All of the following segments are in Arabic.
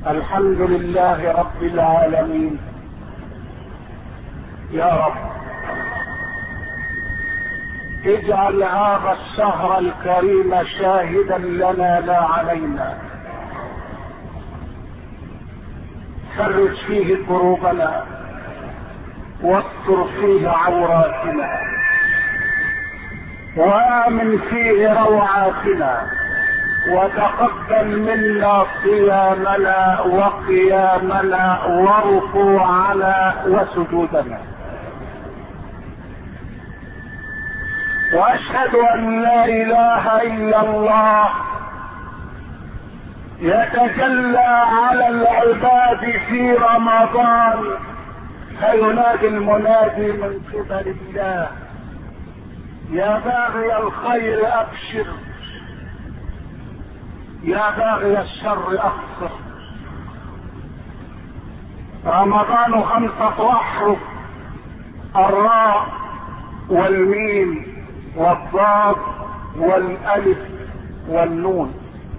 الحمد لله رب العالمين. يا رب اجعل هذا الشهر الكريم شاهدا لنا لا علينا، فرج فيه كروبنا واستر فيه عوراتنا وآمن فيه روعاتنا، وتقبل منا صيامنا وقيامنا وركوعنا وسجودنا. واشهد ان لا اله الا الله يتجلى على العباد في رمضان، فينادي المنادي من قبل الله: يا باغي الخير ابشر، يا باغي الشر اخسر. رمضان 5 احرف: الراء والميم والضاد والالف والنون.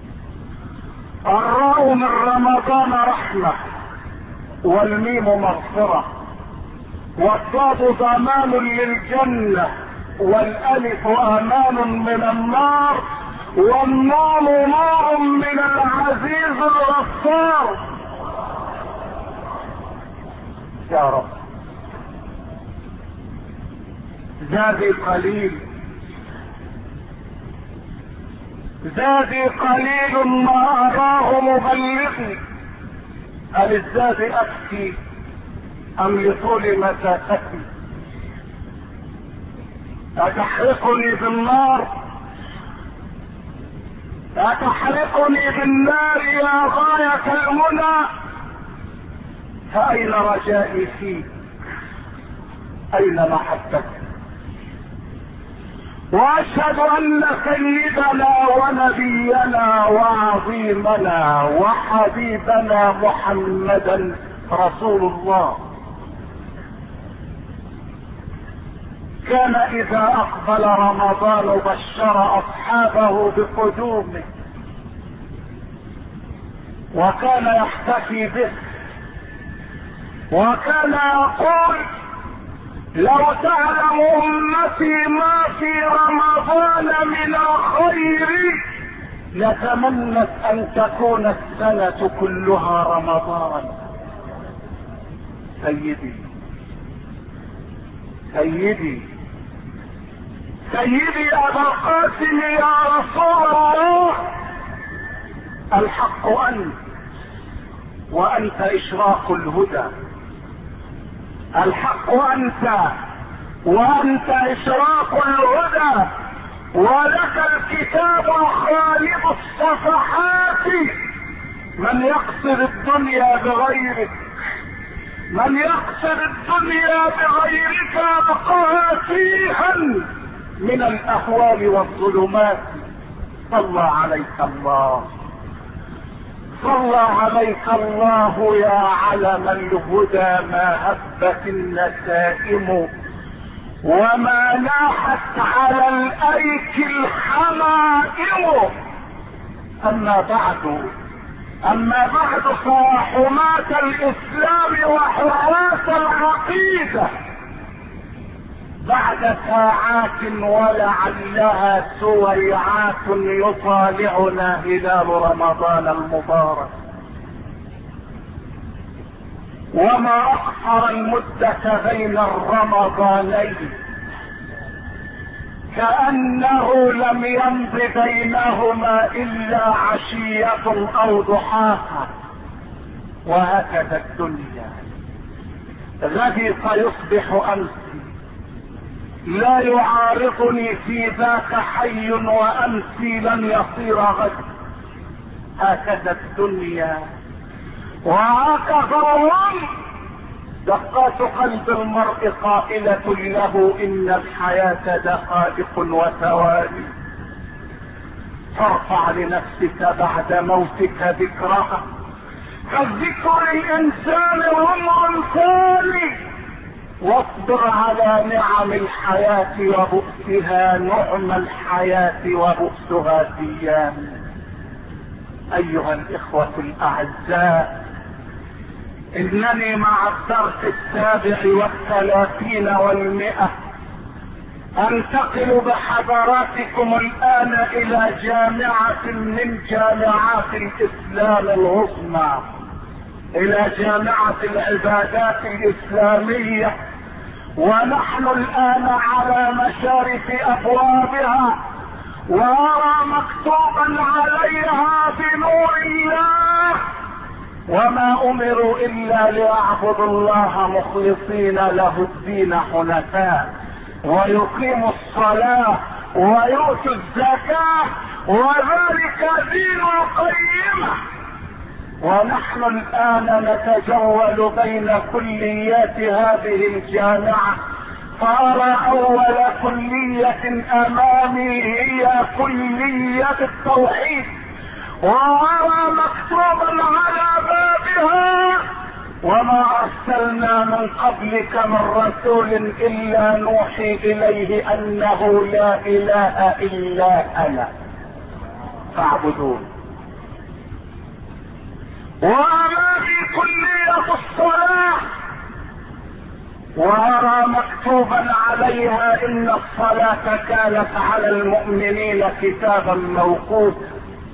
الراء من رمضان رحمة، والميم مغفرة، والضاد ضمان للجنة، والالف امان من النار، والنون نور من العزيز الغفار. يا رب زادي قليل، زادي قليل ما اراه مبلغي، أللزاد أبكي أم لطول مسافتي؟ أتحرقني بالنار، أتحرقني بالنار يا غاية المنى، فأين رجائي فيك؟ أين محبتك؟ واشهد ان سيدنا ونبينا وعظيمنا وحبيبنا محمدا رسول الله كان اذا اقبل رمضان بشر اصحابه بقدومه، وكان يحتفي به، وكان يقول: لو تعلم امتي ما في رمضان من الخير لتمنت ان تكون السنة كلها رمضان. سيدي سيدي سيدي ابا القاسم يا رسول الله، الحق انت، وانت اشراق الهدى. الحق انت وانت اشراق الهدى، ولك الكتاب خالد الصفحات. من يقصد الدنيا بغيرك، من يقصد الدنيا بغيرك لقاها فيها من الاهوال والظلمات. صلى عليك الله، صلى عليك الله يا علم الهدى. ما هبت النسائم وما لاحت على الايك الحمائم. اما بعد فيا حماة الاسلام وحراس العقيدة، بعد ساعات ولعلها سويعات يطالعنا هلال رمضان المبارك، وما اقصر المدة بين الرمضانين، كأنه لم يمض بينهما الا عشية او ضحاها. وهكذا الدنيا، غدي فيصبح امسي، لا يعارضني في ذاك حي وامسي لن يصير غد. هكذا الدنيا وهكذا الظلم. دقات قلب المرء قائلة له: ان الحياة دقائق وثواني. فارفع لنفسك بعد موتك ذكرها، فالذكر الانسان عمر ثاني. واصبر على نعم الحياة وبؤسها، نعم الحياة وبؤسها سيان. ايها الاخوة الاعزاء، انني مع الدرس 37 و100 انتقل بحضراتكم الان الى جامعة من جامعات الاسلام العظمى، الى جامعة العبادات الاسلامية، ونحن الان على مشارف ابوابها، وارى مكتوبا عليها بنور الله: وما امروا الا ليعبدوا الله مخلصين له الدين حنفاء ويقيموا الصلاة ويؤتوا الزكاة وذلك دين القيمة. ونحن الان نتجول بين كليات هذه الجامعة، فارى اول كلية امامي هي كلية التوحيد، وارى مكتوبا على بابها: وما ارسلنا من قبلك من رسول الا نوحي اليه انه لا اله الا انا فاعبدون. وامامي كلية الصلاة، وارى مكتوبا عليها ان الصلاة كانت على المؤمنين كتابا موقوتا.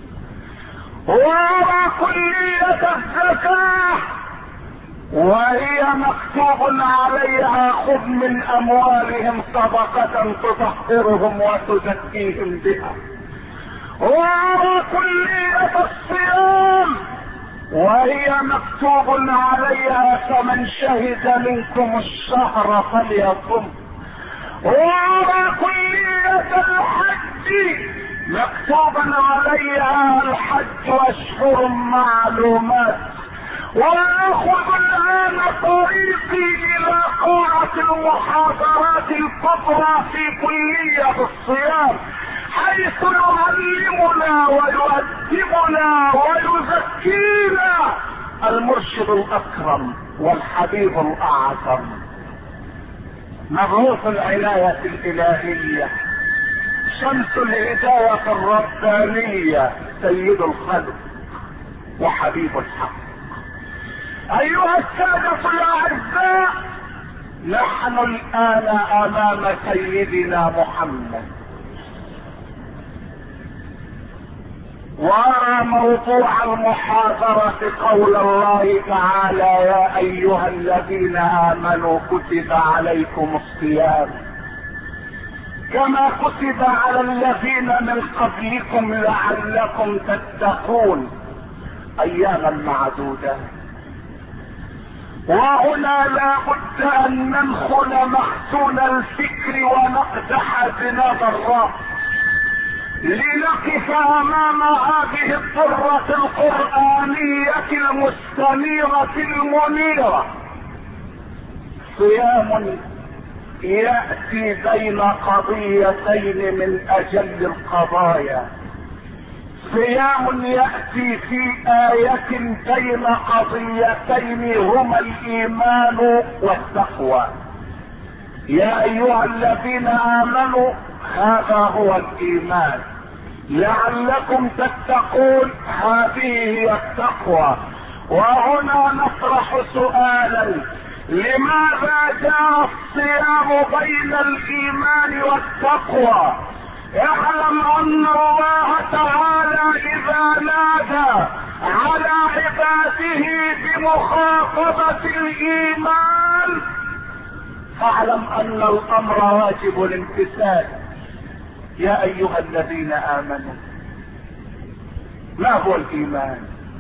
وارى كلية الزكاة، وهي مكتوب عليها: خذ من اموالهم صدقة تطهرهم وتزكيهم بها. وارى كلية الصيام، وهي مكتوب عليها: فمن شهد منكم الشهر فليصم. وارى كلية الحج مكتوبا عليها: الحج اشهر معلومات. وناخذ الان طريقي الى قاعة المحاضرات الكبرى في كلية الصيام، حيث يعلمنا ويؤدبنا ويزكينا المرشد الاكرم والحبيب الاعظم، مبعوث العناية الالهية، شمس الهداية الربانية، سيد الخلق وحبيب الحق. ايها السادة الاعزاء، نحن الان امام سيدنا محمد، وارى موضوع المحاضرة قول الله تعالى: يا ايها الذين امنوا كتب عليكم الصيام كما كتب على الذين من قبلكم لعلكم تتقون اياما معدودة. وهنا لا بد ان ننخل مختون الفكر ونقدح ذناب الراس لنقف امام هذه الضرة القرآنية المستنيرة المنيرة. صيام يأتي بين قضيتين من اجل القضايا، صيام يأتي في آية بين قضيتين هما الايمان والتقوى. يا ايها الذين امنوا، هذا هو الايمان، لعلكم تتقون، هذه هي التقوى. وهنا نطرح سؤالا: لماذا جاء الصيام بين الايمان والتقوى؟ اعلم ان الله تعالى اذا نادى على عباده بمخاطبة الايمان فاعلم ان الامر واجب الامتثال. يا ايها الذين امنوا، ما هو الايمان؟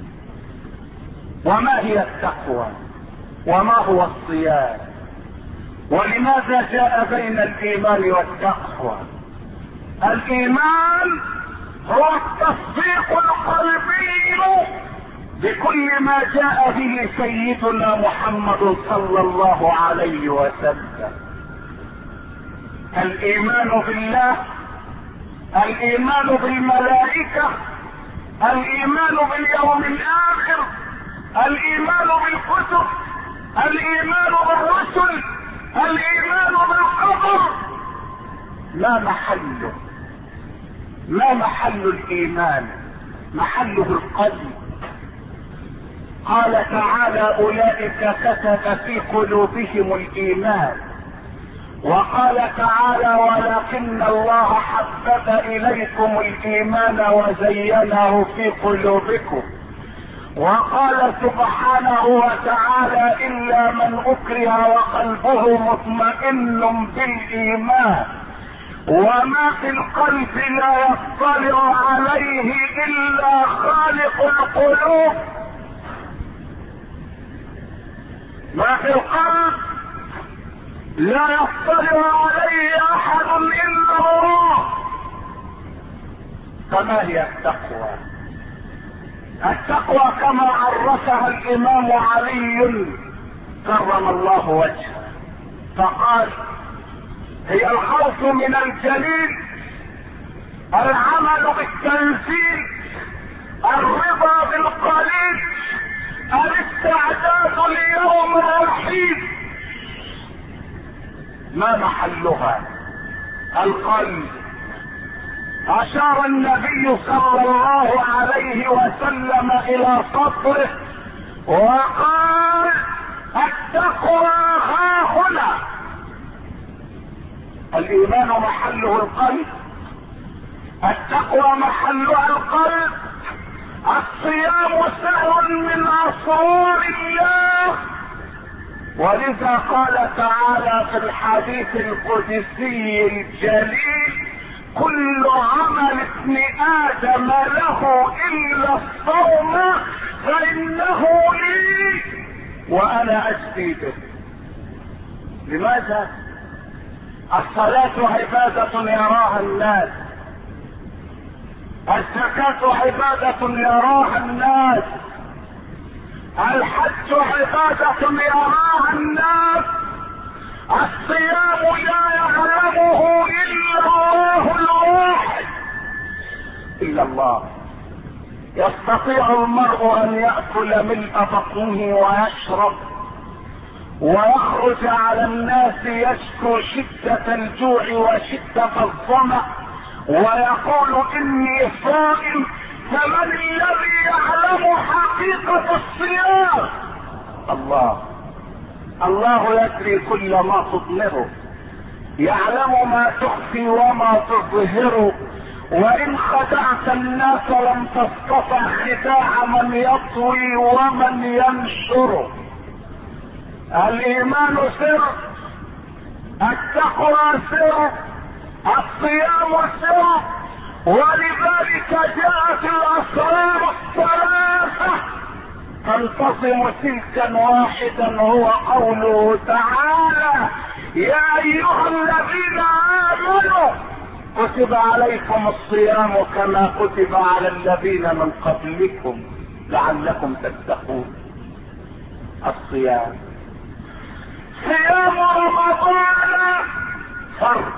وما هي التقوى؟ وما هو الصيام؟ ولماذا جاء بين الايمان والتقوى؟ الايمان هو التصديق القلبي بكل ما جاء به سيدنا محمد صلى الله عليه وسلم. الايمان بالله، الايمان بالملائكة، الايمان باليوم الاخر، الايمان بالكتب، الايمان بالرسل، الايمان بالقدر. ما محل الايمان؟ محله القلب. قال تعالى اولئك كتب في قلوبهم الايمان. وقال تعالى ولكن الله حبب اليكم الايمان وزينه في قلوبكم. وقال سبحانه وتعالى الا من اكره وقلبه مطمئن بالايمان وما في القلب لا يطلع عليه الا خالق القلوب. ما في القلب لا يطلع عليه احد الا الله. فما هي التقوى؟ التقوى كما عرفها الامام علي كرم الله وجهه فقال هي الخوف من الجليل، العمل بالتنزيل، الرضا بالقليل، الاستعداد ليوم الوحيد. ما محلها؟ القلب. اشار النبي صلى الله عليه وسلم الى صدره وقال التقوى ها هنا. الايمان محله القلب، التقوى محلها القلب. الصيام سهل من اسرار الله، ولذا قال تعالى في الحديث القدسي الجليل كل عمل ابن ادم له الا الصوم فانه لي وانا اجزي به. لماذا؟ الصلاة عبادة يراها الناس، الزكاة عبادة يراها الناس، الحج عبادة يراها الناس، الصيام لا يعلمه الا الله الواحد، الا الله. يستطيع المرء ان يأكل ملء بطنه ويشرب ويخرج على الناس يشكو شدة الجوع وشدة الظمأ ويقول اني صائم. فمن الذي يعلم حقيقة الصيام؟ الله. الله يدري كل ما تضمره، يعلم ما تخفي وما تظهر. وان خدعت الناس لم تستطع خداع من يطوي ومن ينشر. الايمان سر، التقوى سر، الصيام سر. ولذلك جاءت الاسرار الثلاثة تنتظم سلكا واحدا هو قوله تعالى يا ايها الذين امنوا كتب عليكم الصيام كما كتب على الذين من قبلكم لعلكم تتقون. الصيام، صيام رمضان فرض،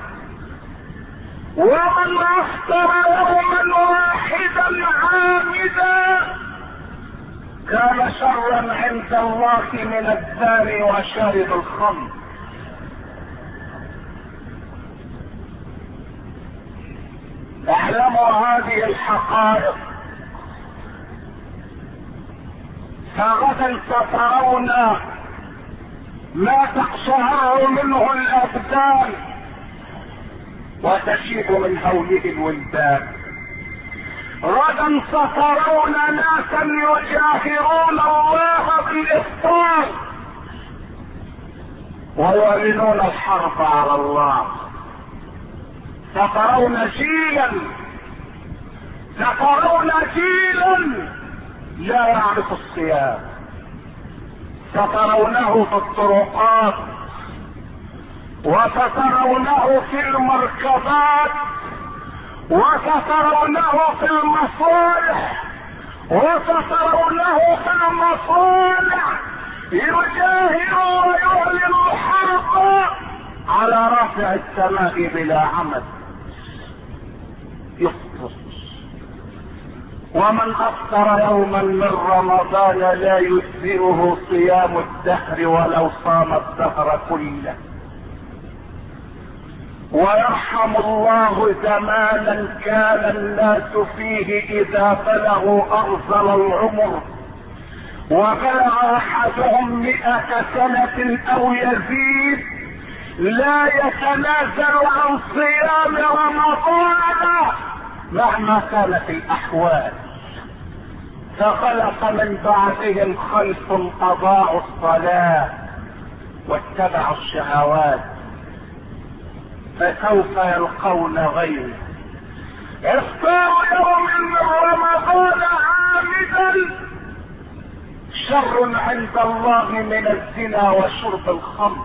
ومن افطر يوما واحدا عامدا كان شرا عند الله من الزاني وشارب الخمر. اعلموا هذه الحقائق، فغدا سترون ما تقشعر منه الابدان وتشيب من هوله الولدان. غدا سترون ناسا يجاهرون الله بالافطار ويعلنون الحرب على الله. سترون جيلا لا يعرف الصيام، سترونه في الطرقات وسترونه في المركبات وسترونه في المصالح وسترونه في المصانع يجاهر ويعلن الحرب على رافع السماء بلا عمد يفطر. ومن افطر يوما من رمضان لا يجزئه صيام الدهر ولو صام الدهر كله. ويرحم الله زمانا كان الناس فيه اذا بلغوا ارذل العمر وبلغ احدهم 100 سنة او يزيد لا يتنازل عن صيام رمضان مهما كانت الاحوال. فخلق من بعدهم خلف اضاعوا الصلاة واتبعوا الشهوات فسوف يلقون غيره. افطار يوم من رمضان عامدا شر عند الله من الزنا وشرب الخمر.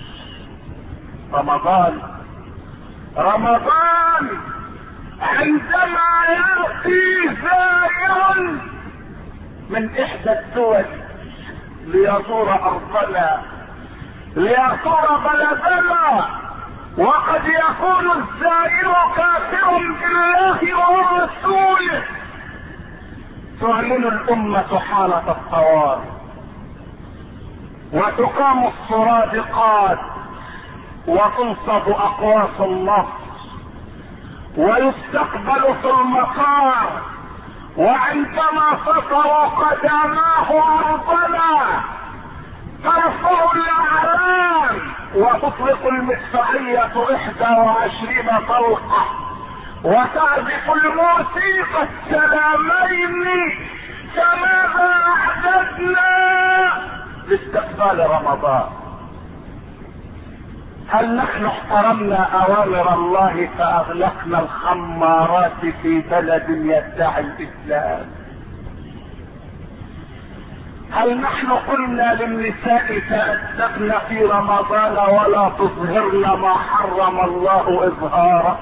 رمضان عندما يأتي زائر من احدى الدول ليزور ارضنا ليزور بلدنا وقد يكون الزائر كافر بالله ورسوله تعلن الامة حالة الطوارئ وتقام السرادقات وتنصب اقواس النصر ويستقبل في المطار وعندما سطروا قدماه ارضنا ترفع الاعلام وتطلق المدفعية 21 طلقة وتعزف الموسيقى السلامين. فماذا اعددنا لاستقبال رمضان؟ هل نحن احترمنا اوامر الله فاغلقنا الخمارات في بلد يدعي الاسلام؟ هل نحن قلنا للنساء تأدبن في رمضان ولا تظهرن ما حرم الله اظهاره؟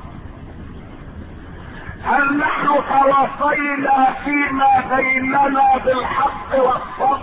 هل نحن تواصينا فيما بيننا بالحق والصبر؟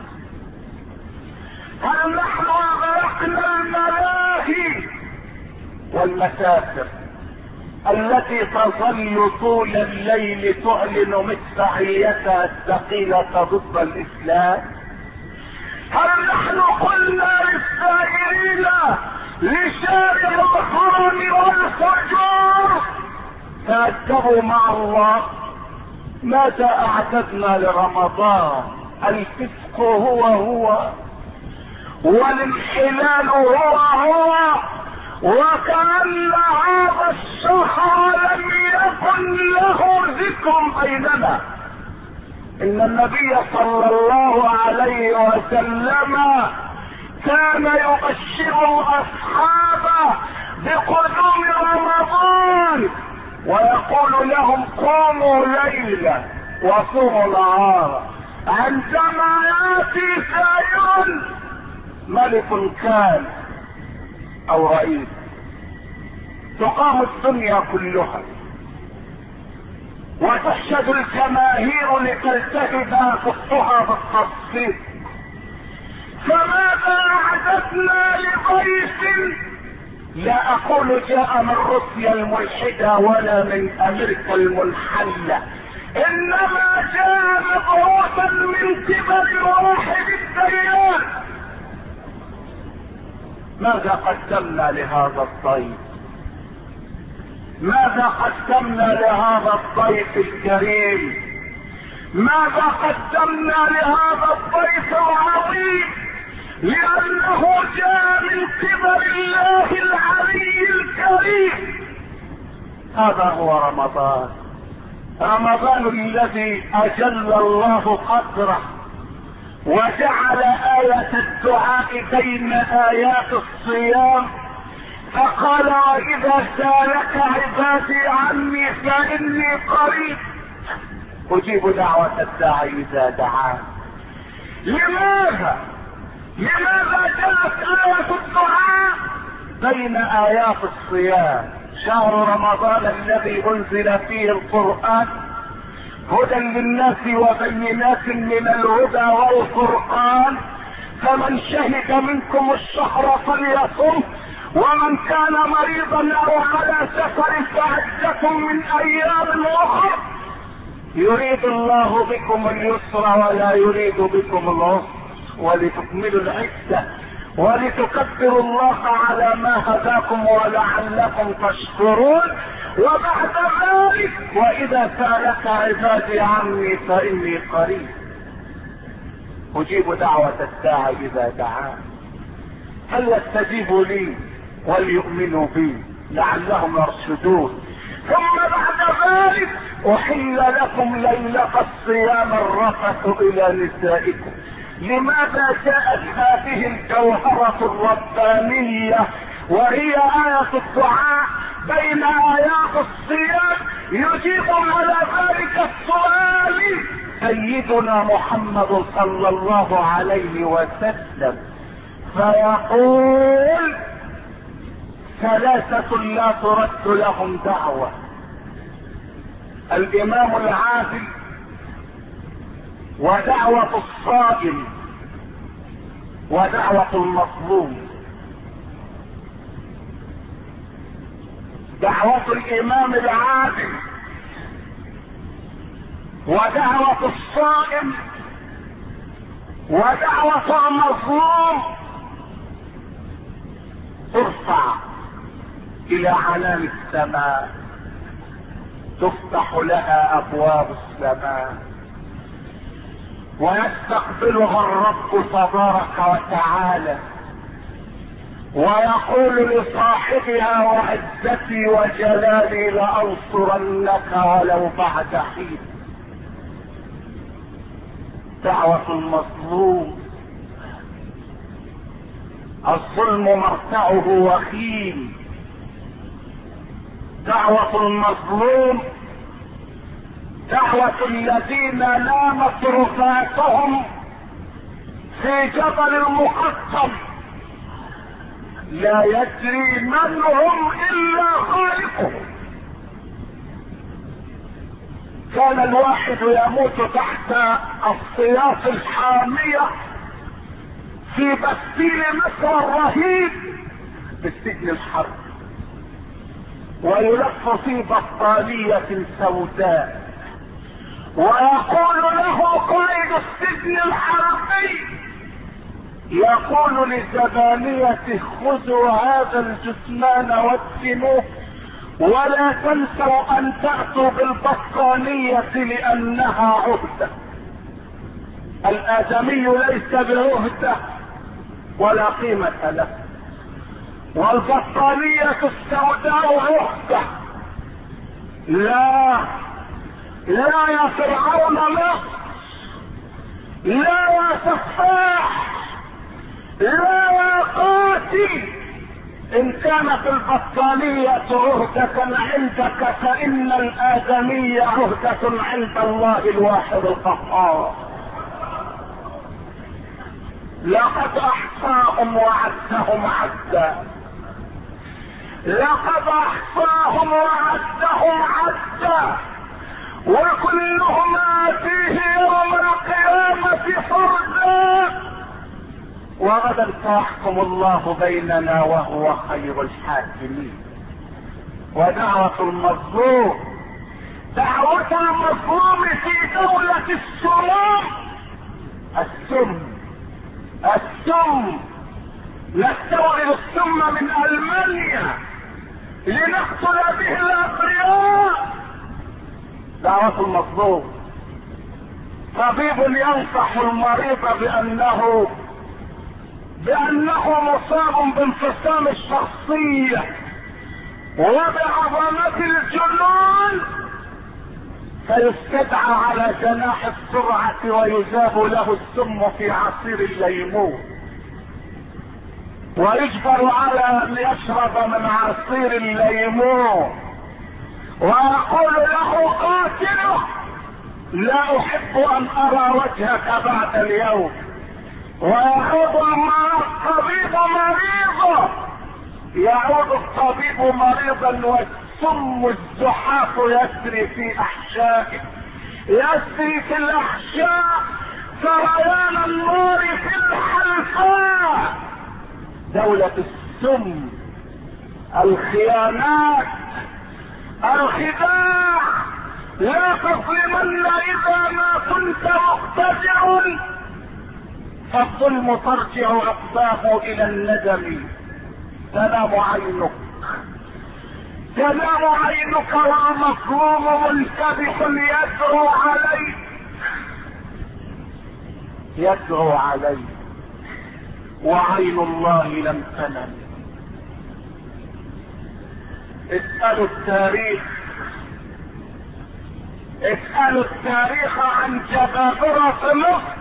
هل نحن اغرقنا الملاهي والمسافر التي تظل طول الليل تعلن مدفعيتها الثقيلة ضد الاسلام؟ هل نحن قلنا للسائرين لشارع الحرم والفجور تأدبوا مع الله؟ ماذا اعددنا لرمضان؟ الفسق هو والانحلال هو وكأن هذا الشهر لم يكن له ذكر بيننا. ان النبي صلى الله عليه وسلم كان يبشر الاصحاب بقدوم رمضان ويقول لهم قوموا ليلا وصوموا نهارا. عندما ياتي سائر ملك كان او رئيس تقام الدنيا كلها وتحشد الجماهير لتلتهب كفها بالتصفيق. فماذا اعددنا لضيف لا اقول جاء من روسيا الملحدة ولا من امريكا المنحلة انما جاء مبعوثا من قبل واحد الديان. ماذا قدمنا لهذا الضيف؟ ماذا قدمنا لهذا الضيف الكريم؟ ماذا قدمنا لهذا الضيف العظيم؟ لانه جاء من قبل الله العلي الكريم. هذا هو رمضان الذي اجل الله قدره وجعل آية الدعاء بين آيات الصيام فقال واذا سالك عبادي عني فاني قريب اجيب دعوة الداعي اذا دعان. لماذا جاءت آية الدعاء بين آيات الصيام؟ شهر رمضان الذي انزل فيه القرآن هدى للناس وبينات من الهدى والفرقان فمن شهد منكم الشهر فليصم ومن كان مريضا او على سفر فعدة من ايام اخر يريد الله بكم اليسر ولا يريد بكم العسر ولتكملوا العدة ولتكبروا الله على ما هداكم ولعلكم تشكرون. وبعد ذلك واذا سالك عبادي عني فاني قريب اجيب دعوة الداعي اذا دعان فليستجيبوا لي وليؤمنوا بي لعلهم يرشدون. ثم بعد ذلك احل لكم ليلة الصيام الرفث الى نسائكم. لماذا جاءت هذه الجوهرة الربانية وهي آية الدعاء بين آيات الصيام؟ يجيب على ذلك السؤال سيدنا محمد صلى الله عليه وسلم فيقول ثلاثة لا ترد لهم دعوة: الامام العادل، ودعوة الصائم، ودعوة المظلوم. دعوة الامام العادل ودعوة الصائم ودعوة المظلوم ترفع الى عنان السماء، تفتح لها ابواب السماء ويستقبلها الرب تبارك وتعالى ويقول لصاحبها: وعزتي وجلالي لأنصرنك ولو بعد حين. دعوة المظلوم، الظلم مرتعه وخيم. دعوة المظلوم دعوة الذين نامت رفاتهم في جبل المقطم لا يدري من هم الا خالقهم. كان الواحد يموت تحت الصياف الحامية في بستيل مصر الرهيب بالسجن الحرب، ويلف في بطانية سوداء، ويقول له قائد السجن الحربي، يقول لزبانيته: خذوا هذا الجثمان وادفنوه ولا تنسوا ان تأتوا بالبطانية لانها عهدة. الادمي ليس بعهدة ولا قيمة له، والبطانية السوداء عهدة. لا لا يا فرعون مصر، لا يا سفاح، لا يا قاتل، ان كانت البطانية عهدة عندك فان الادمية عهدة عند الله الواحد القهار. لقد احصاهم وعدهم عدا، لقد احصاهم وعدهم عدا، وكلهم آتيه يوم القيامة فردا، وغدا سيحكم الله بيننا وهو خير الحاكمين. ودعوة المظلوم، دعوة المظلوم في دولة السموم، السم نستورد السم من ألمانيا لنقتل به الأبرياء. دعوة المظلوم، طبيب ينصح المريض بأنه مصاب بانفصام الشخصية وبعظمة الجنون، فيستدعى على جناح السرعة ويجاب له السم في عصير الليمون، ويجبر على ان يشرب من عصير الليمون، ويقول له قاتله: لا احب ان ارى وجهك بعد اليوم. ويعود الطبيب مريضا، يعود الطبيب مريضا والسم الزحاف يسري في احشائه، يسري في الاحشاء سريان النار في الحلقاء. دولة السم، الخيانات، الخداع. لا تظلمن اذا ما كنت مقتدر، فالظلم ترجع عقباه الى الندم. تنام عينك تنام عينك والمظلوم منتبه يدعو عليك وعين الله لم تنم. اسألوا التاريخ عن جبابرة مصر.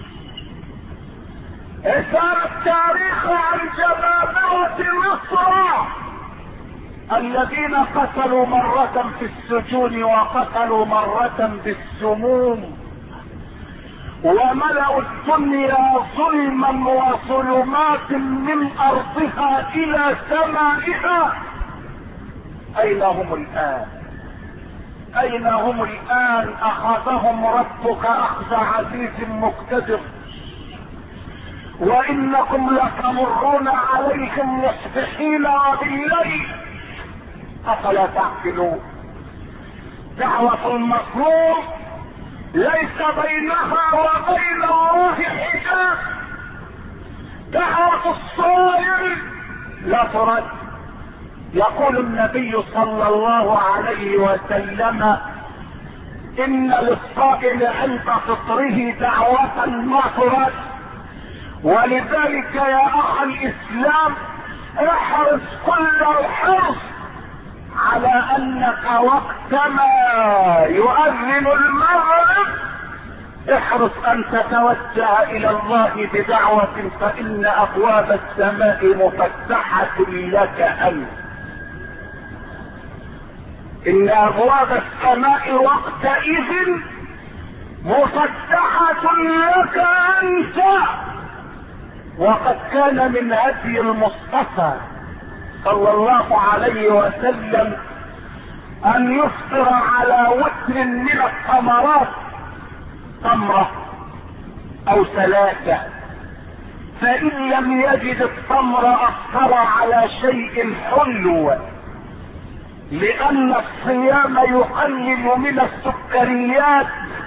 اسألوا التاريخ عن جبابرة مصر الذين قتلوا مرة في السجون وقتلوا مرة بالسموم وملأوا الدنيا ظلما وظلمات من ارضها الى سمائها. اين هم الان؟ اخذهم ربك اخذ عزيز مقتدر وانكم لتمرون عليهم مصبحين وبالليل افلا تعقلون. دعوة المظلوم ليس بينها وبين الله حجاب. دعوة الصائم لا ترد. يقول النبي صلى الله عليه وسلم ان للصائم عند فطره دعوة ما ترد. ولذلك يا اخ الاسلام احرص كل الحرص على انك وقتما يؤذن المغرب احرص ان تتوجه الى الله بدعوة فان ابواب السماء مفتحة لك انت. ان ابواب السماء وقتئذ مفتحة لك انت. وقد كان من هدي المصطفى صلى الله عليه وسلم ان يفطر على وتر من الثمرات، تمرة او ثلاثة، فان لم يجد التمر افطر على شيء حلو، لان الصيام يقلل من السكريات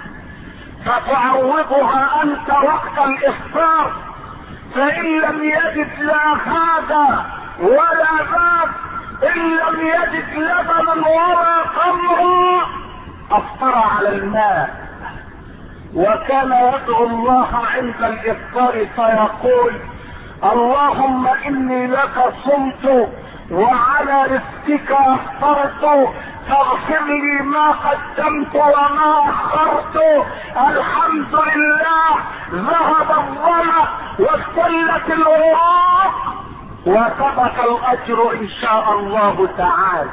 فتعوضها انت وقت الافطار. فان لم يجد لا هذا ولا ذاك، ان لم يجد لبنا ولا خمرا افطر على الماء. وكان يدعو الله عند الافطار فيقول اللهم اني لك صمت وعلى رزقك افطرت فاغفر لي ما قدمت وما اخرت. الحمد لله ذهب الظمأ واختلت العروق وثبت الاجر ان شاء الله تعالى.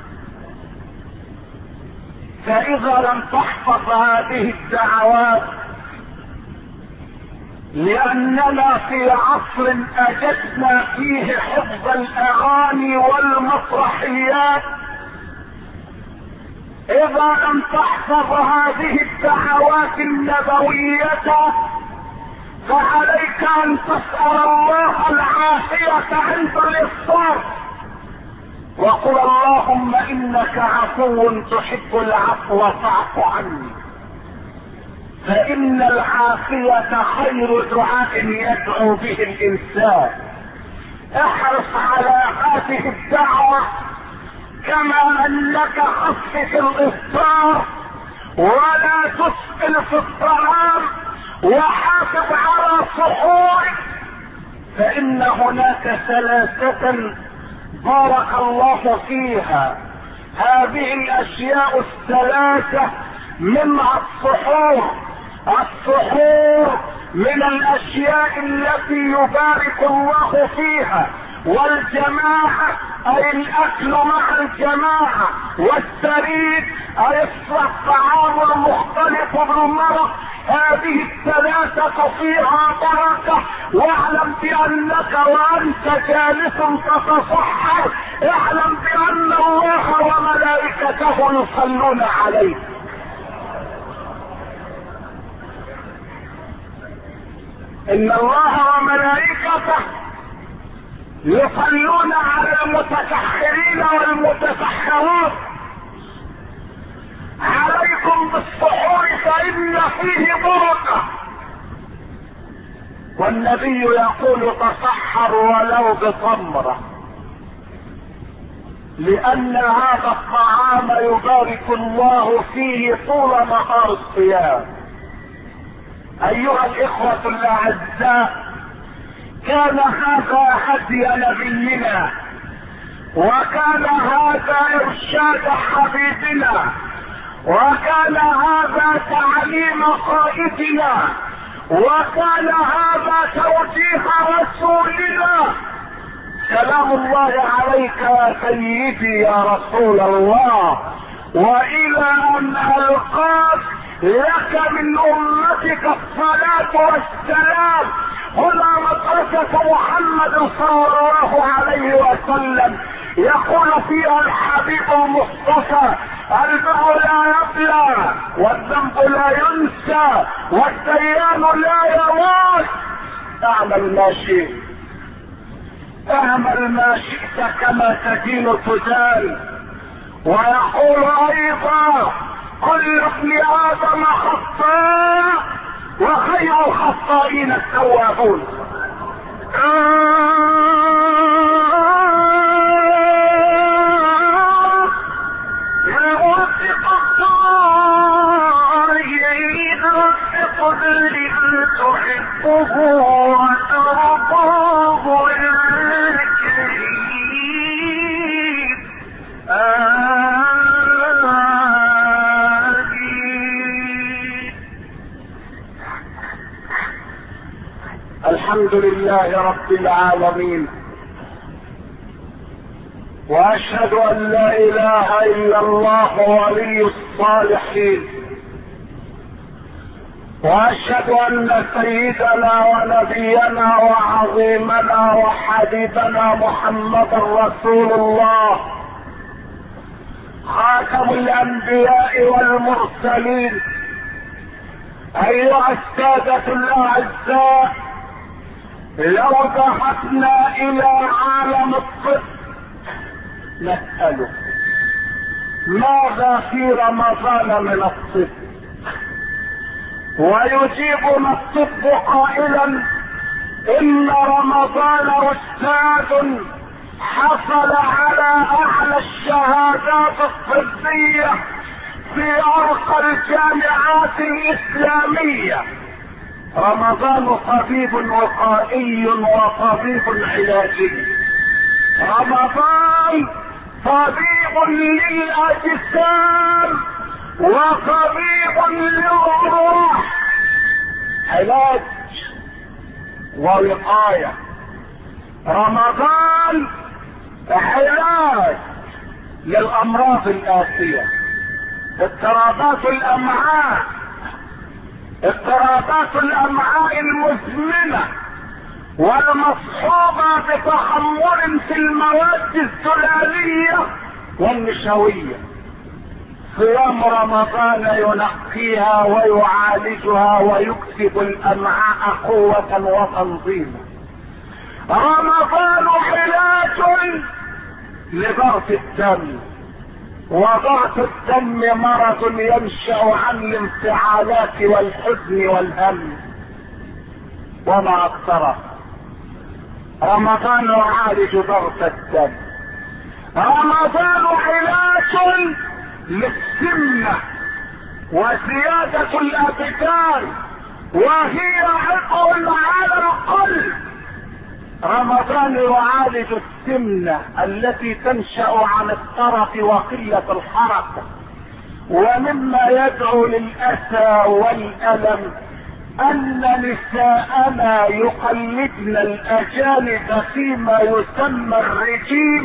فاذا لم تحفظ هذه الدعوات، لاننا في عصر اجدنا فيه حفظ الاغاني والمسرحيات، اذا لم تحفظ هذه الدعوات النبوية فعليك ان تسأل الله العافية عند الافطار وقل اللهم انك عفو تحب العفو فاعف عني. فان العافية خير دعاء يدعو به الانسان. احرص على هذه الدعوة كما انك خفف الافطار ولا تسئل في الطعام وحافظ على سحورك، فان هناك ثلاثة بارك الله فيها. هذه الاشياء الثلاثة منها السحور. السحور من الاشياء التي يبارك الله فيها، والجماعة اي الاكل مع الجماعة، والسرير اي الطعام المختلف بالمرق. هذه الثلاثة فيها بركة. واعلم بانك وانت جالس تتصحر اعلم بان الله وملائكته يصلون عليك. ان الله وملائكته يصلون على المتسحرين والمتسحرات. عليكم بالسحور فإن فيه بركة. والنبي يقول تصحر ولو بتمرة، لان هذا الطعام يبارك الله فيه طول نهار الصيام. ايها الاخوة الاعزاء، كان هذا هدي نبينا، وكان هذا ارشاد حبيبنا، وكان هذا تعليم قائدنا، وكان هذا توجيه رسولنا. سلام الله عليك يا سيدي يا رسول الله، والى ان القاك لك من امتك الصلاة والسلام. هنا مدرسة محمد صلى الله عليه وسلم، يقول فيها الحبيب المصطفى: الماء لا يبلى، والذنب لا ينسى، والديان لا يموت. اعمل ما شئت، اعمل ما شئت كما تدين تدان. ويقول ايضا: كل ابن ادم خطاء وخير الخطائين التوابون. تحبه وترضاه الكريم. الحمد لله رب العالمين، واشهد ان لا اله الا الله ولي الصالحين، واشهد ان سيدنا ونبينا وعظيمنا وحبيبنا محمد رسول الله، خاتم الانبياء والمرسلين. ايها السادة الاعزاء، لو ذهبنا الى عالم الطب نسأله: ماذا في رمضان من الطب؟ ويجيبنا الطب قائلا: ان رمضان استاذ حصل على اعلى الشهادات الطبية في ارقى الجامعات الاسلامية. رمضان طبيب وقائي وطبيب علاجي، رمضان طبيب للاجسام وطبيب للروح، علاج ووقاية. رمضان علاج للامراض الآتية: اضطرابات الامعاء، اضطرابات الامعاء المزمنة والمصحوبة بتخمر في المواد الزلالية والنشوية. صيام رمضان ينقيها ويعالجها ويكسب الامعاء قوة وتنظيما. رمضان علاج لضغط الدم، وضغط الدم مرض ينشأ عن الانفعالات والحزن والهم وما اكثره. رمضان يعالج ضغط الدم. رمضان علاج للسمنة وزيادة الابدان، وهي عبء على القلب. رمضان يعالج السمنة التي تنشأ عن الطرف وقلة الحركة. ومما يدعو للأسى والألم أن نساءنا يقلدن الأجانب فيما يسمى الرجيم،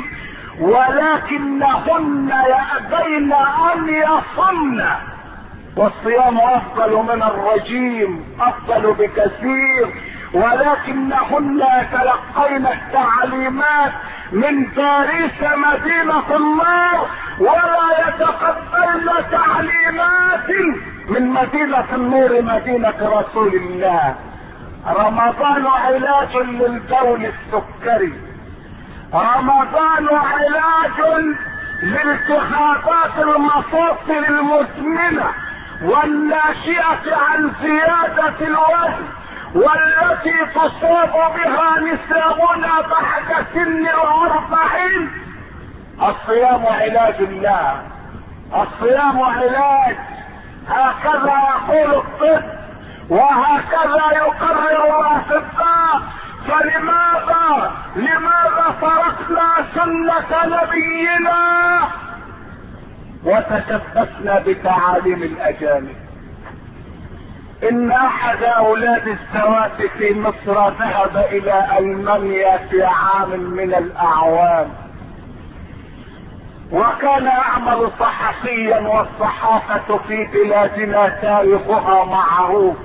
ولكنهن يأبين أن يصمن. والصيام أفضل من الرجيم، أفضل بكثير، ولكنهن يتلقين التعليمات من باريس مدينة النار، ولا يتقبلن تعليمات من مدينة النور مدينة رسول الله. رمضان علاج للبول السكري. رمضان علاج لالتهابات المفاصل المزمنة والناشئة عن زيادة الوزن والتي تصاب بها نساؤنا بعد سن 40. الصيام علاج الله، الصيام علاج، هكذا يقول الطب وهكذا يقرر الاطباء. لماذا تركنا سنة نبينا وتشبثنا بتعاليم الاجانب؟ ان احد اولاد السوات في مصر ذهب الى المانيا في عام من الاعوام، وكان يعمل صحفيا، والصحافة في بلادنا تاريخها معروف.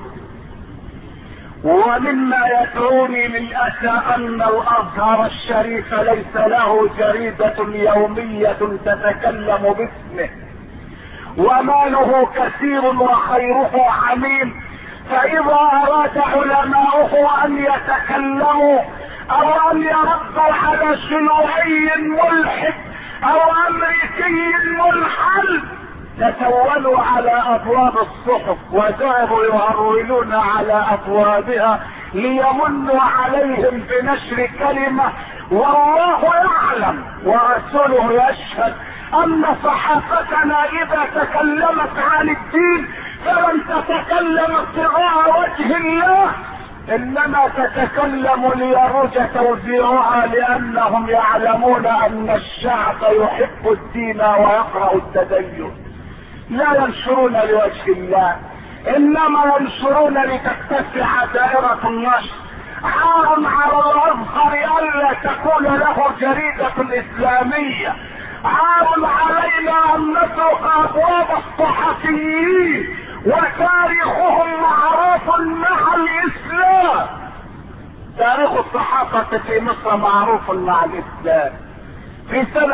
ومما يدعوني للأسى ان الازهر الشريف ليس له جريدة يومية تتكلم باسمه، وماله كثير وخيره عميم. فاذا اراد علماؤه ان يتكلموا او ان يردوا على شيوعي ملحد او امريكي منحل، تسولوا على ابواب الصحف وذهبوا يهرولون على ابوابها ليمنوا عليهم بنشر كلمة. والله يعلم ورسوله يشهد ان صحافتنا اذا تكلمت عن الدين فلن تتكلم ابتغاء وجه الله، انما تتكلم ليروج توزيعها، لانهم يعلمون ان الشعب يحب الدين ويقرأ التدين. لا ينشرون لوجه الله، انما ينشرون لتتسع دائرة النشر. عار على الازهر الا تكون له جريدة اسلامية، عار علينا ان نترك ابواب الصحفيين وتاريخهم معروف مع الاسلام. تاريخ الصحافة في مصر معروف مع الاسلام. في سنة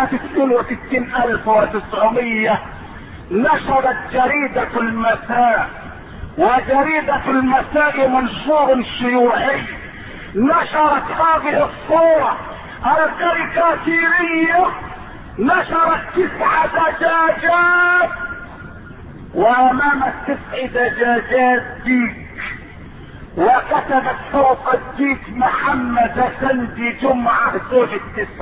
62,900 نشرت جريدة المساء، وجريدة المساء منشور شيوعي، نشرت هذه الصورة الكاريكاتيرية، نشرت 9 دجاجات، وامام ال9 دجاجات ديك، وكتبت فوق الديك محمد افندي جمعة زوج ال9،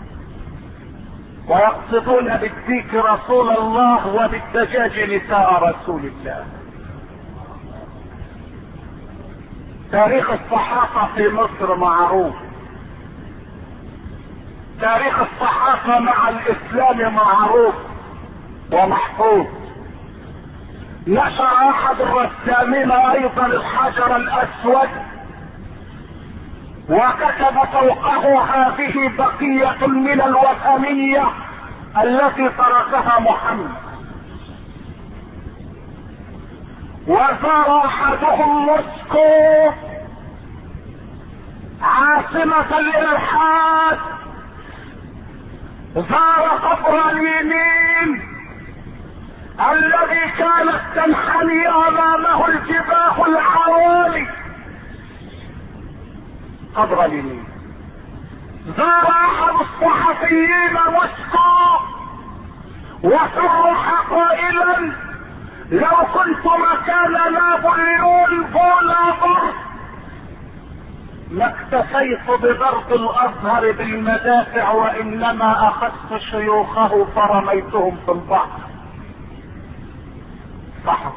ويقصدون بالديك رسول الله وبالدجاج نساء رسول الله. تاريخ الصحافة في مصر معروف، تاريخ الصحافة مع الاسلام معروف ومحفوظ. نشر احد الرسامين ايضا الحجر الاسود وكتب فوقه هذه بقية من الوثنية التي تركها محمد. وزار احدهم موسكو عاصمة الالحاد، زار قبر اليمين الذي كانت تنحني امامه الجباه العوالي، قبر اليمين. زار احد الصحفيين موسكو وصرح قائلا: لو كنت مكان نابليون بونابرت ما اكتفيت بضرب الازهر بالمدافع، وانما اخذت شيوخه فرميتهم في البحر. صح،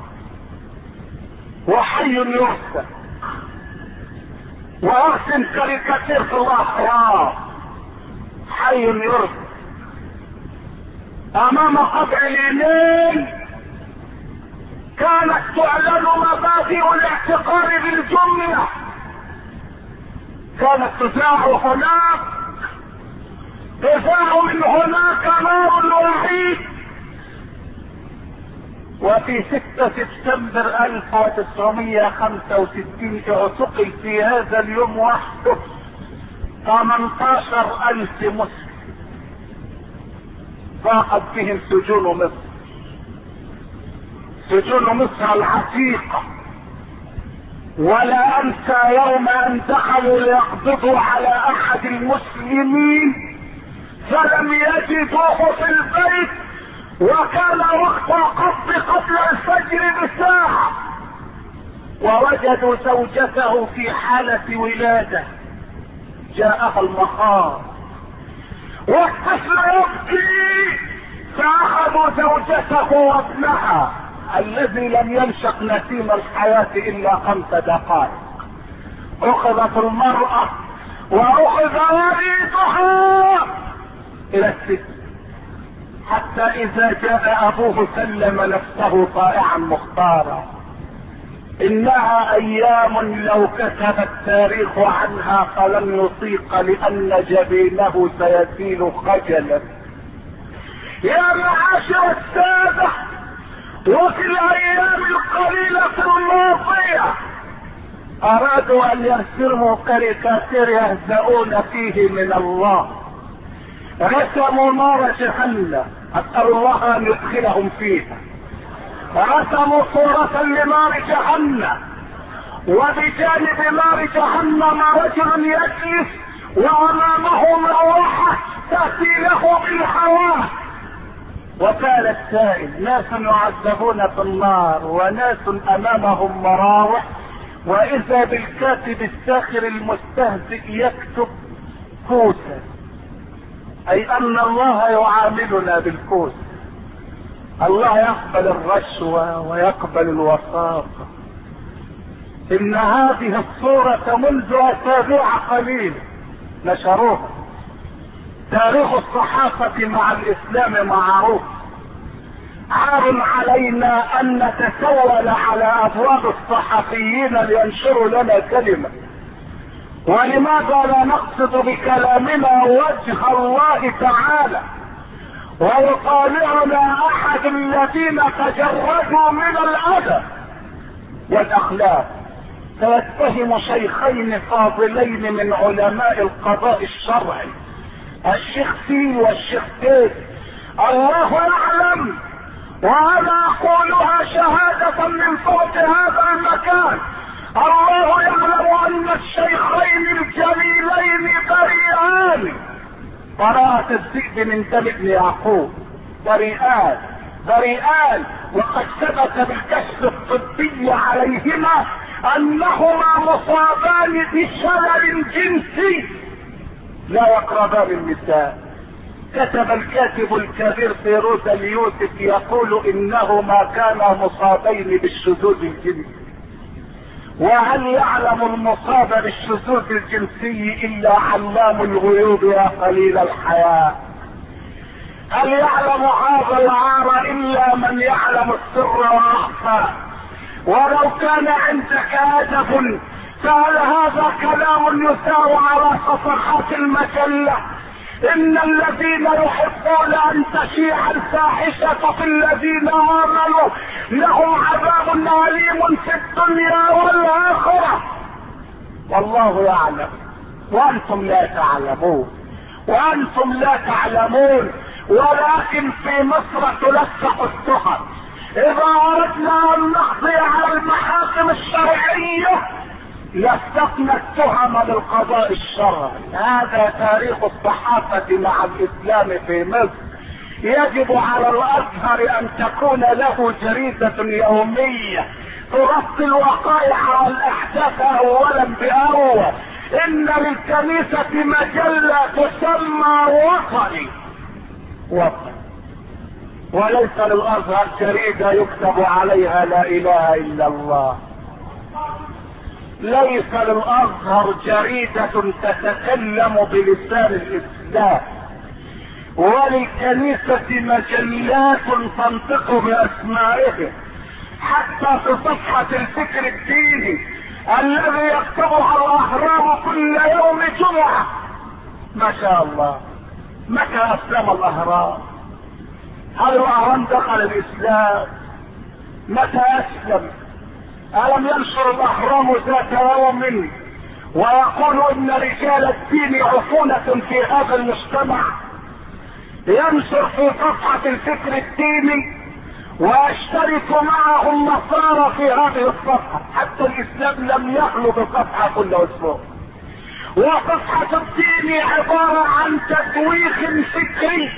وحي يرسل، وارسم كاريكاتير في الاحرار، حي يرسل امام قبر اليمين. كانت تعلن مبادئ الاعتقال بالجملة، كانت تذاع هناك، تذاع من هناك نار الوحيد. وفي 6 سبتمبر 1965 اعتقل في هذا اليوم وحده 18,000 مسلم، ضاقت بهم سجون مصر، سجون مصر العتيقة. ولا انسى يوم ان دخلوا ليقبضوا على احد المسلمين فلم يجدوه في البيت، وكان وقت القبض قبل الفجر بساعة. ووجدوا زوجته في حالة ولادة، جاءها المخاض والطفل يبكي، فأخذوا زوجته وابنها الذي لم ينشق نسيم الحياة إلا 5 دقائق. أخذت المرأة وأخذ وليدها إلى السجن، حتى إذا جاء أبوه سلم نفسه طائعا مختارا. إنها أيام لو كتب التاريخ عنها فلن يطيق، لأن جبينه سيسيل خجلا. يا معاشر السادة، وفي الأيام القليلة الماضية أرادوا أن يرسموا كاريكاتير يهزؤون فيه من الله. رسموا نار جهنم، أسأل الله أن يدخلهم فيها. رسموا صورة لنار جهنم، وبجانب نار جهنم رجل يجلس وأمامه مروحة تأتي له بالهواء. وكان السائل ناس يعذبون في النار وناس أمامهم مراوح، وإذا بالكاتب الساخر المستهزئ يكتب كوسا، أي أن الله يعاملنا بالكوسا. الله يقبل الرشوة ويقبل الوساطة. إن هذه الصورة منذ أسابيع قليلة نشروها. تاريخ الصحافة مع الإسلام معروف. عار علينا أن نتسول على أبواب الصحفيين لينشروا لنا كلمة. ولماذا لا نقصد بكلامنا وجه الله تعالى ويطالعنا أحد الذين تجردوا من الأدب والأخلاق، فيتهم شيخين فاضلين من علماء القضاء الشرعي، الشيخ سي والشيخ تيس. الله يعلم، وانا اقولها شهادة من فوق هذا المكان، الله يعلم ان الشيخين الجليلين بريئان براءة الذئب من دم ابن يعقوب. بريئان، وقد ثبت بالكشف الطبي عليهما انهما مصابان بشلل جنسي لا يقربان النساء. كتب الكاتب الكبير فيروز اليوسف يقول انهما كانا مصابين بالشذوذ الجنسي. وهل يعلم المصاب بالشذوذ الجنسي الا علام الغيوب يا قليل الحياة؟ هل يعلم هذا العار الا من يعلم السر واخفى؟ ولو كان عندك ادب فهل هذا كلام يساوى على صفحات المجلة؟ ان الذين يحبون ان تشيع الفاحشة في الذين امنوا لهم عذاب أليم في الدنيا والاخرة. والله يعلم وانتم لا تعلمون. ولكن في مصر تلصق التهم. اذا اردنا ان نقضي على المحاكم الشرعية لصقنا التهم للقضاء الشرعي. هذا تاريخ الصحافة مع الاسلام في مصر. يجب على الازهر ان تكون له جريدة يومية تغطي الوقائع والاحداث اولا باول. ان للكنيسة مجلة تسمى وطني، وليس للازهر جريدة يكتب عليها لا اله الا الله. ليس للازهر جريدة تتكلم بلسان الاسلام، وللكنيسة مجلات تنطق باسمائهم. حتى في صفحة الفكر الديني الذي يكتبها الاهرام كل يوم جمعة. ما شاء الله، متى اسلم الاهرام؟ هل الاهرام دخل الاسلام؟ متى اسلم؟ الم ينشر الاهرام ذات يوم ويقول ان رجال الدين عفونة في هذا المجتمع؟ ينشر في صفحة الفكر الديني ويشترك معه النصارى في هذه الصفحة. حتى الاسلام لم يخلو بصفحة كل اسبوع. وصفحة الدين عبارة عن تدويخ فكري.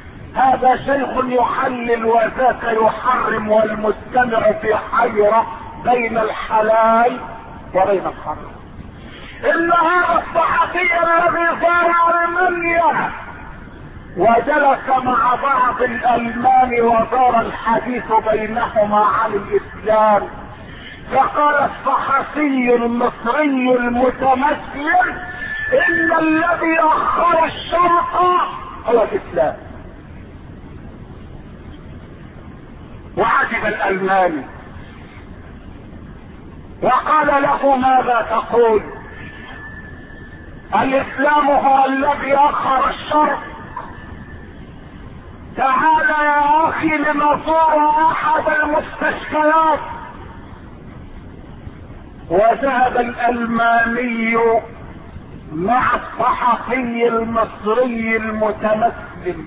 هذا شيخ يحلل وذاك يحرم والمستمع في حيرة بين الحلال وبين الحرام. ان هذا الصحفي الذي زار المنيا وجلس مع بعض الالمان ودار الحديث بينهما عن الاسلام، فقال الصحفي المصري المتمثل ان الذي اخر الشرق هو الاسلام. وعجب الالماني وقال له ماذا تقول؟ الاسلام هو الذي اخر الشرق. تعال يا اخي لنزور احد المستشفيات. وذهب الالماني مع الصحفي المصري المتمثل.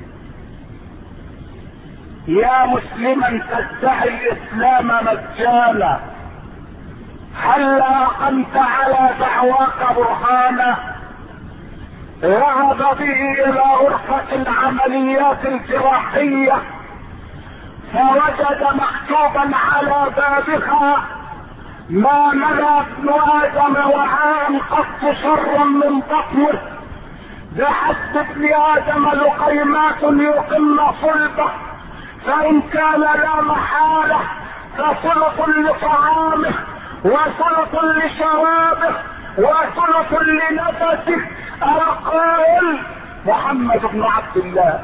يا مسلما تدعي الاسلام مجانا، هل اقمت على دعواك برهانا؟ ذهب به الى غرفة العمليات الجراحية فوجد مكتوبا على بابها: ما ملا ابن ادم وعاء قط شرا من بطنه، بحسب ابن ادم لقيمات يقمن صلبه، فان كان لا محالة فثلث لطعامه وثلث لشرابه وثلث لنفسه. أقول محمد بن عبد الله.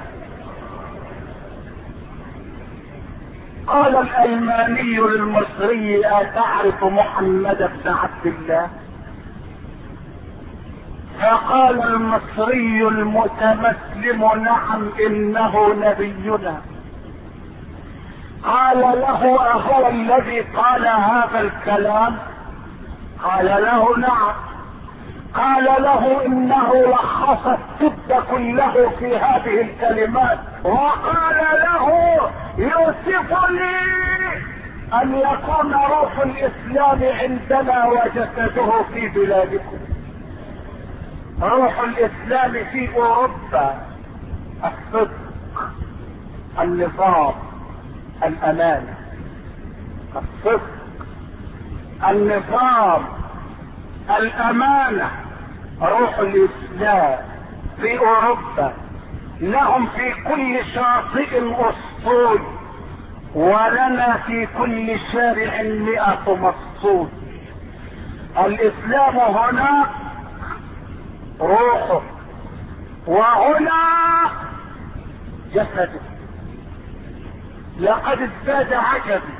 قال الألماني للمصري: أتعرف محمد بن عبد الله؟ فقال المصري المتمسلم: نعم إنه نبينا. قال له: أهو الذي قال هذا الكلام؟ قال له: نعم. قال له: انه لخص الطب كله في هذه الكلمات، وقال له: يوصفني ان يكون روح الاسلام عندنا وجسده في بلادكم. روح الاسلام في اوروبا الصدق، النظام، الامانه. الصدق، النظام، الامانة. روح الاسلام في اوروبا لهم في كل شاطئ اسطول، ولنا في كل شارع 100 مسطول. الاسلام هنا روحه وهنا جسده. لقد ازداد عجبي،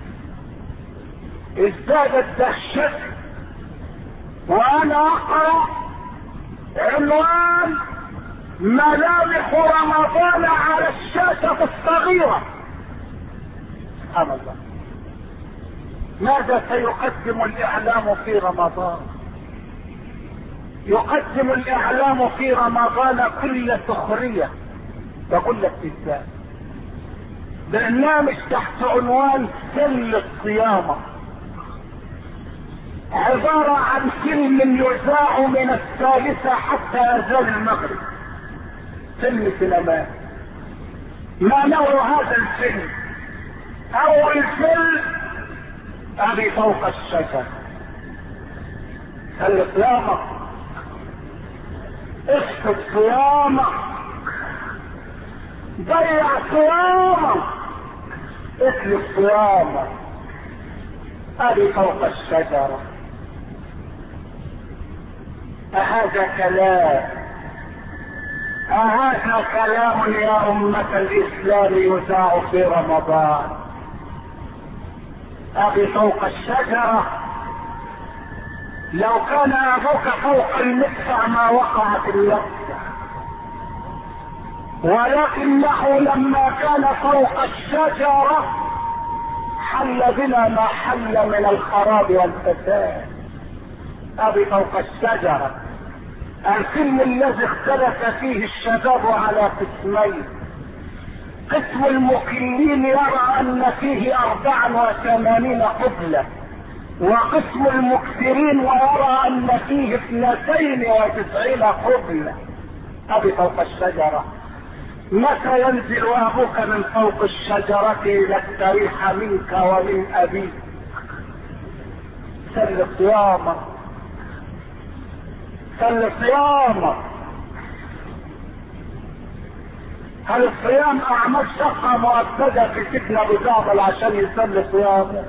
ازدادت دهشتي وانا اقرأ عنوان: ملامح رمضان على الشاشة الصغيرة. سبحان الله، ماذا سيقدم الاعلام في رمضان؟ يقدم الاعلام في رمضان كل سخرية وكل استهزاء. برنامج تحت عنوان سل الصيامة، عبارة عن فيلم يذاع من 3 حتى يزال المغرب. فيلم سينمائي. ما نوع هذا الفيلم؟ اول فيلم: ابي فوق الشجر. سل صيامك، اسكت صيامك، ضيع صيامك، اتلف صيامك. ابي فوق الشجرة. أهذا كلام؟ أهذا كلام يا أمة الإسلام يذاع في رمضان؟ أبي فوق الشجرة. لو كان أبوك فوق المدفع ما وقعت اللقطة، ولكنه لما كان فوق الشجرة حل بنا ما حل من الخراب والفساد. أبي فوق الشجرة، الفيلم الذي اختلف فيه الشباب على قسمين: قسم المقلين يرى ان فيه 84 قبلة، وقسم المكثرين ويرى ان فيه 92 قبلة. ابي فوق الشجرة. متى ينزل ابوك من فوق الشجرة لتستريح منك ومن ابيك؟ سل صيامك، سل صيامك. هل الصيام اعمال شقة مؤكدة في سجن ابو جعفر عشان يسل صيامه؟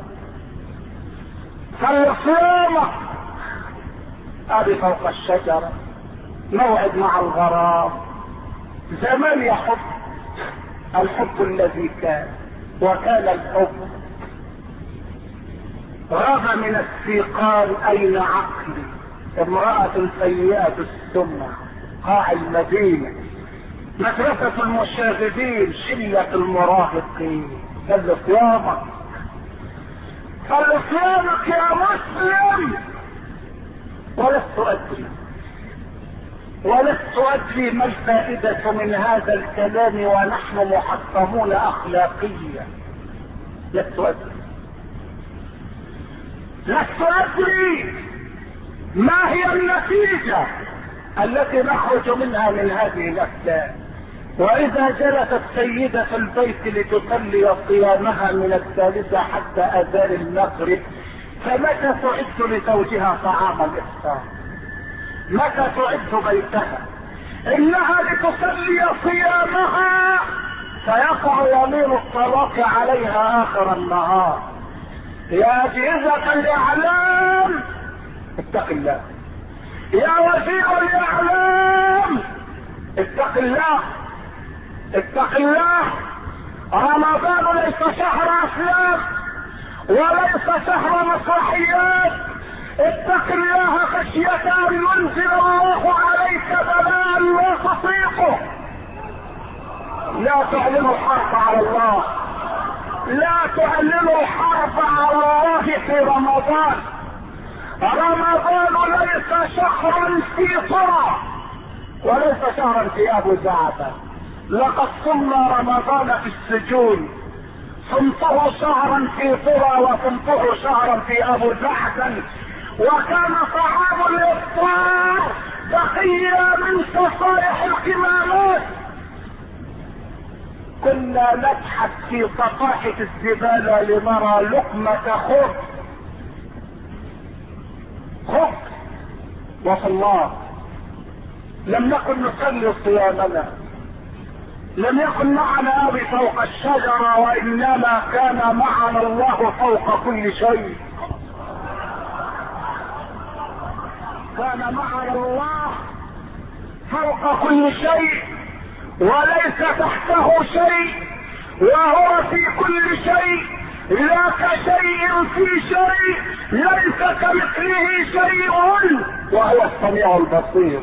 سل صيامك. ابي فوق الشجرة، موعد مع الغرام، زمان يحب الحب الذي كان، وكان الحب غاب من السيقان. اين عقلي؟ امرأة سيئة السمع، قاع المدينة، مدرسة المشاغبين، شلة المراهقين. سل صيامك، سل صيامك يا مسلم. ولست أدري ما الفائدة من هذا الكلام ونحن محطمون أخلاقيا. لست أدري ما هي النتيجة التي نخرج منها من هذه الأفلام. وإذا جلست سيدة البيت لتصلي صيامها من 3 حتى أذان المغرب، فمتى تعد لزوجها طعام الإفطار؟ متى تعد بيتها؟ إنها لتصلي صيامها فيقع يمين الطلاق عليها آخر النهار. يا أجهزة الإعلام اتق الله، يا وزير الإعلام اتق الله، اتق الله. رمضان ليس شهر أفلام وليس شهر مسرحيات. اتق الله خشية أن ينزل الله عليك بلاء لا تطيقه. لا تعلنوا الحرب على الله، لا تعلنوا الحرب على الله في رمضان. رمضان ليس شهرا في طرى وليس شهرا في ابو زعفر. لقد صمنا رمضان في السجون، صمته شهرا في طرى وصمته شهرا في ابو زعفر، وكان طعام الافطار بقية من صفائح الكمامات. كنا نبحث في صفائح الزبالة لنرى لقمة خبز وصلاه. لم نكن نصلي صيامنا، لم يكن معنا ابي فوق الشجرة، وانما كان معنا الله فوق كل شيء. كان معنا الله فوق كل شيء وليس تحته شيء، وهو في كل شيء، لا كشيء في شيء، ليس كمثله شيء، وهو السميع البصير.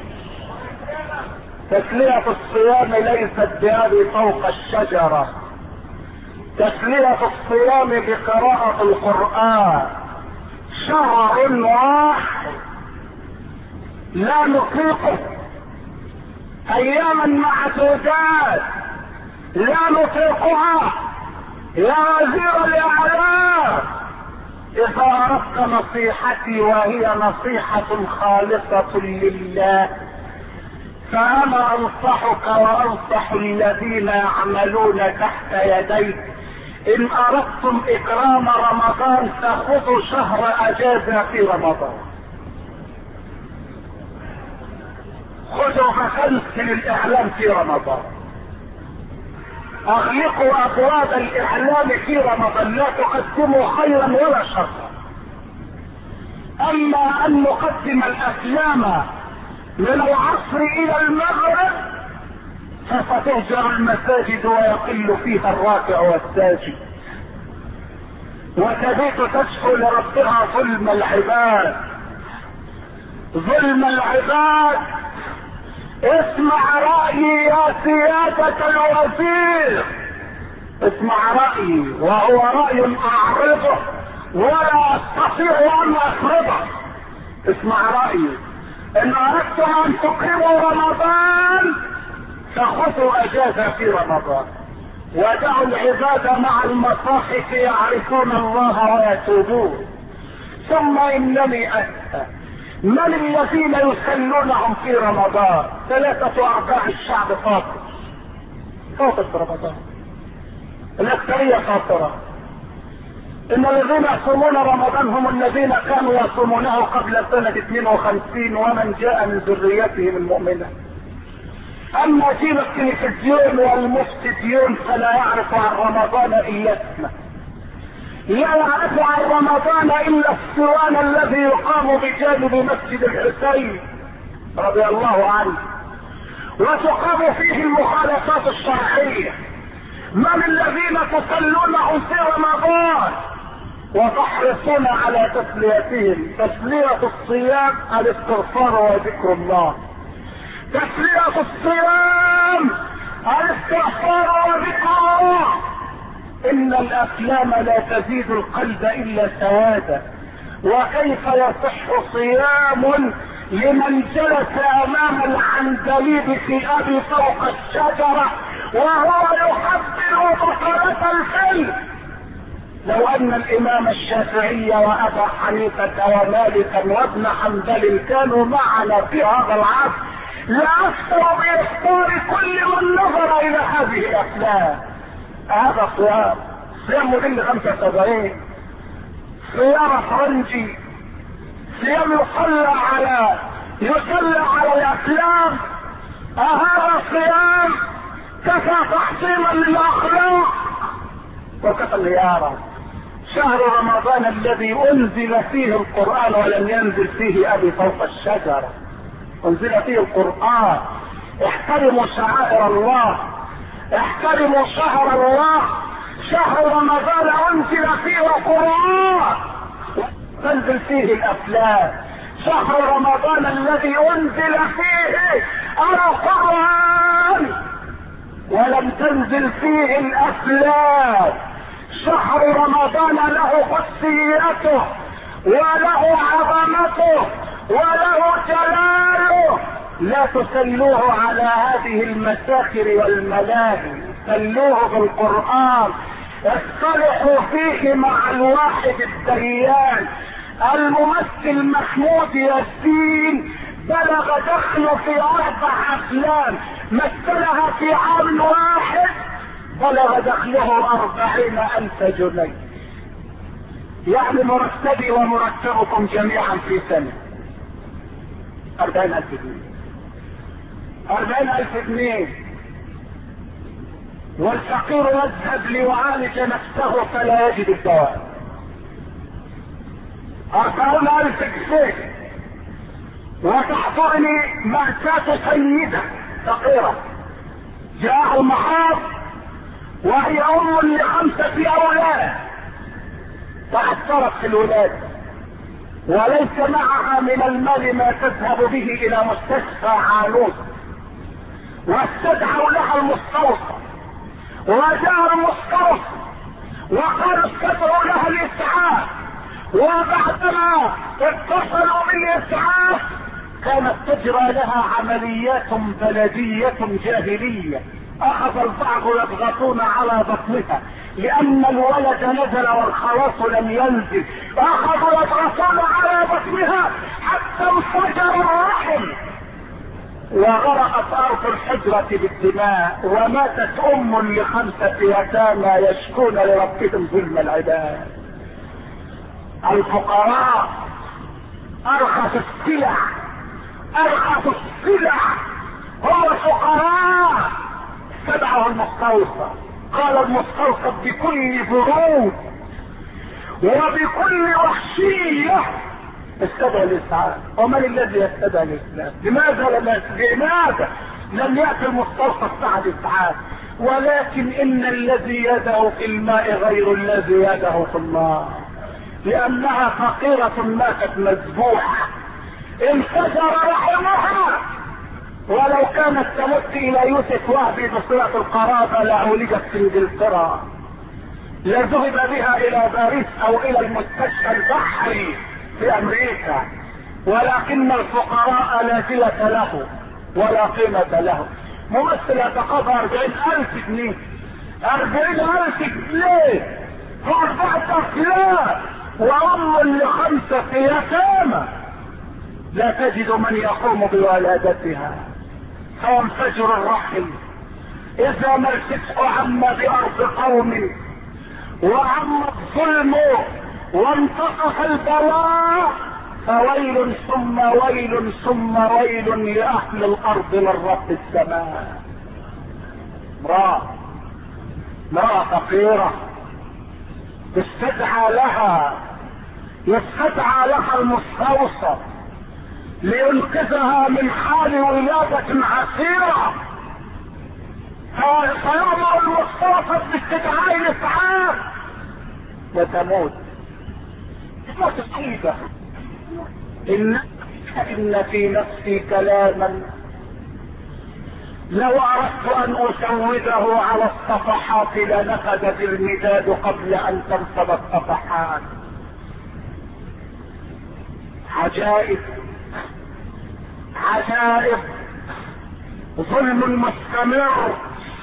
تسلية الصيام ليست بأبي فوق الشجرة، تسلية الصيام بقراءة القرآن. شهر واحد لا نطيقه، اياما معدودات لا نطيقها. يا وزير الاعلام، اذا اردت نصيحتي وهي نصيحة خالصة لله، فانا انصحك وانصح الذين يعملون تحت يديك، ان اردتم اكرام رمضان فخذوا شهر اجازة في رمضان. خذوا فخلص للاعلام في رمضان، اغلقوا ابواب الاعلام في رمضان، لا تقدموا خيرا ولا شرا. اما ان نقدم الافلام من العصر الى المغرب فستهجر المساجد ويقل فيها الراكع والساجد، وتبيت تشكو لربها ظلم العباد، ظلم العباد. اسمع رأيي يا سيادة الوزير، اسمع رأيي، وهو رأي اعرضه ولا استطيع ان افرضه. اسمع رأيي، ان اردتم ان تقيموا رمضان فخذوا اجازة في رمضان، ودعوا العباد مع المصاحف يعرفون الله ويتوبون. ثم انني اسأل، من الذين يسلونهم في رمضان؟ 3/4 الشعب فاطر رمضان، الاكثرية فاطرة. ان الذين يصومون رمضان هم الذين كانوا يصومونه قبل سنة 52 ومن جاء من ذريتهم المؤمنة. اما جيل التلفزيون والمفتديون فلا يعرف عن رمضان الا اسمه، لا يعرف عن رمضان الا الصوان الذي يقام بجانب مسجد الحسين رضي الله عنه وتقام فيه المخالفات الشرعية. من الذين تصلونه في رمضان وتحرصون على تسليتهم؟ تسلية الصيام الاستغفار وذكر الله، تسلية الصيام الاستغفار وذكر الله. ان الافلام لا تزيد القلب الا سعادة، وكيف يصح صيام لمن جلس امام العندليب في ابي فوق الشجرة وهو يحضر بطلة الفيلم؟ لو ان الامام الشافعي وابا حنيفة ومالكا وابن حنبل كانوا معنا في هذا العصر لأفطر بإفطار كل من نظر الى هذه الافلام. هذا صيام مدل 75، صيام فرنجي، صيام يصلى على الافلام. هذا صيام كفى تحطيما للاخلاق وكفى الغيارة. شهر رمضان الذي انزل فيه القرآن ولم ينزل فيه ابي فوق الشجرة، انزل فيه القرآن. احترموا شعائر الله، احترموا شهر الله. شهر رمضان انزل فيه القرآن تنزل فيه الافلام. شهر رمضان الذي انزل فيه القرآن ولم تنزل فيه الافلام. شهر رمضان له قدسيته وله عظمته وله جلاله. لا تسلوه على هذه المساخر والملاهي، سلوه بالقرآن. اصطلحوا فيه مع الواحد الديان. الممثل محمود ياسين بلغ دخله في 4 افلام مثلها في عام واحد، بلغ دخله 40,000 جنيه. يعني مرتبي ومرتبكم جميعا في سنة 40,000 جنيه. 40,000 جنيه. والفقير يذهب ليعالج نفسه فلا يجد الدواء. 40,000 جنيه. وتحضرني مأساة سيدة فقيرة جاء المحاض وهي ام ل5 اولاد، تعثرت في الولاد وليس معها من المال ما تذهب به الى مستشفى عالوس، واستدعوا لها المستوصف وجاء المستوصف وقالوا استدعوا لها الاسعاف. وبعدما اتصلوا بالاسعاف كانت تجرى لها عمليات بلدية جاهلية. اخذ البعض يضغطون على بطنها لان الولد نزل والخلاص لم ينزل، اخذوا يضغطون على بطنها حتى انفجر الرحم وغرقت ارض الحجرة بالدماء، وماتت ل5 يتامى يشكون لربهم ظلم العباد. الفقراء ارخص السلع، ارخص السلع هم الفقراء. استدعوا المستوصف، قال المستوصف بكل برود وبكل وحشية استدعى الاسعاف. ومن الذي يستدعى الاسلام؟ لماذا لم يأتي المستوصف بعد اسعاف؟ ولكن ان الذي يده في الماء غير الذي يده في النار، لانها فقيرة ماتت مذبوحة انفجر رحمها. ولو كانت تمت الى يوسف وهبي بصلة القرابة لعولجت في انجلترا، لذهب بها الى باريس او الى المستشفى البحري في امريكا. ولكن الفقراء لا صلة له ولا قيمة له. ممثل يتقاضى 40,000 جنيه، 40,000 جنيه في 4 افلام وام ل5 يتامى لا تجد من يقوم بولادتها فينفجر الرحم. اذا ما الفتح عم بارض قوم وعم الظلم وانتصف البلاء، فويل ثم ويل ثم ويل لأهل الأرض من رب السماء. امرأة فقيرة يستدعى لها المستوصف لينقذها من حال ولادة عسيرة، فيأمر المستوصف باستدعاء الإسعاف وتموت تصيبه. إن في نفسي كلاما لو أردت أن أسوده على الصفحات لنفذت المداد قبل أن تنفذ الصفحات. عجائب عجائب، ظلم مستمر،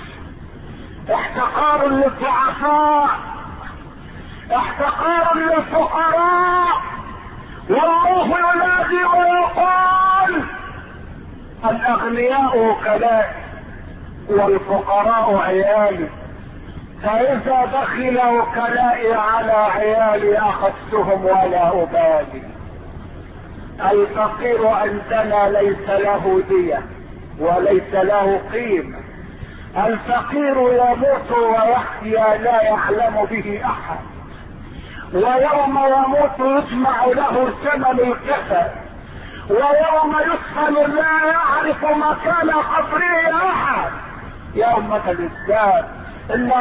احتقار للضعفاء، احتقار للفقراء، والله ينادي ويقول الاغنياء وكلائي والفقراء عيالي، فاذا دخل وكلائي على عيالي اخذتهم ولا ابالي. الفقير عندنا ليس له دية وليس له قيمة، الفقير يموت ويحيا لا يعلم به احد، ويوم يموت يجمع له ثمن الكفن، ويوم يدفن لا يعرف مكان قبره احد. يا أمة الإسلام، إن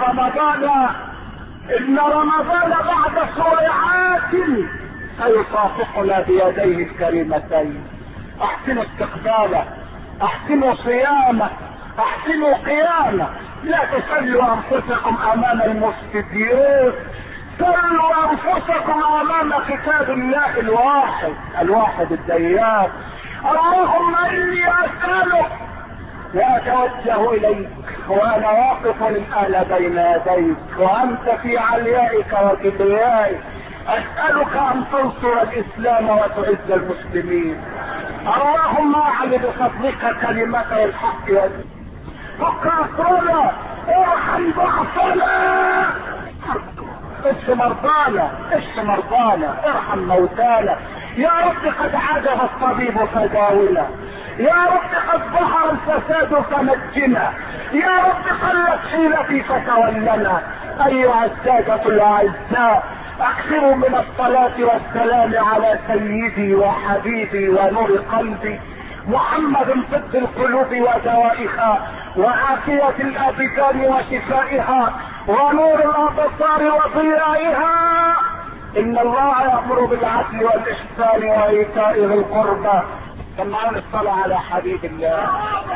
رمضان بعد سرعات سيصافحنا بيديه الكريمتين. احسنوا استقباله، احسنوا صيامه، احسنوا قيامه، لا تسلوا انفسكم امام المستديرين، سلوا انفسكم امام كتاب الله الواحد الديان. اللهم اني اسالك واتوجه اليك وانا واقف الان بين يديك وانت في عليائك وكبريائك، اسألك ان تنصر الاسلام وتعز المسلمين. اللهم اعل بفضلك كلمتي الحق فك اسرنا، ارحم ضعفنا، اشف مرضانا، ارحم موتانا. يا رب قد عجب الطبيب فداونا، يا رب قد ظهر الفساد فنجنا، يا رب قلت حيلتي فتولنا. ايها السادة الاعزاء، اكثروا من الصلاة والسلام على سيدي وحبيبي ونور قلبي محمد، طب القلوب ودوائها وعافية الابدان وشفائها ونور الابصار وضيائها. ان الله يأمر بالعدل والاحسان وايتاء ذي القربى. سمعون الصلاة على حبيب الله.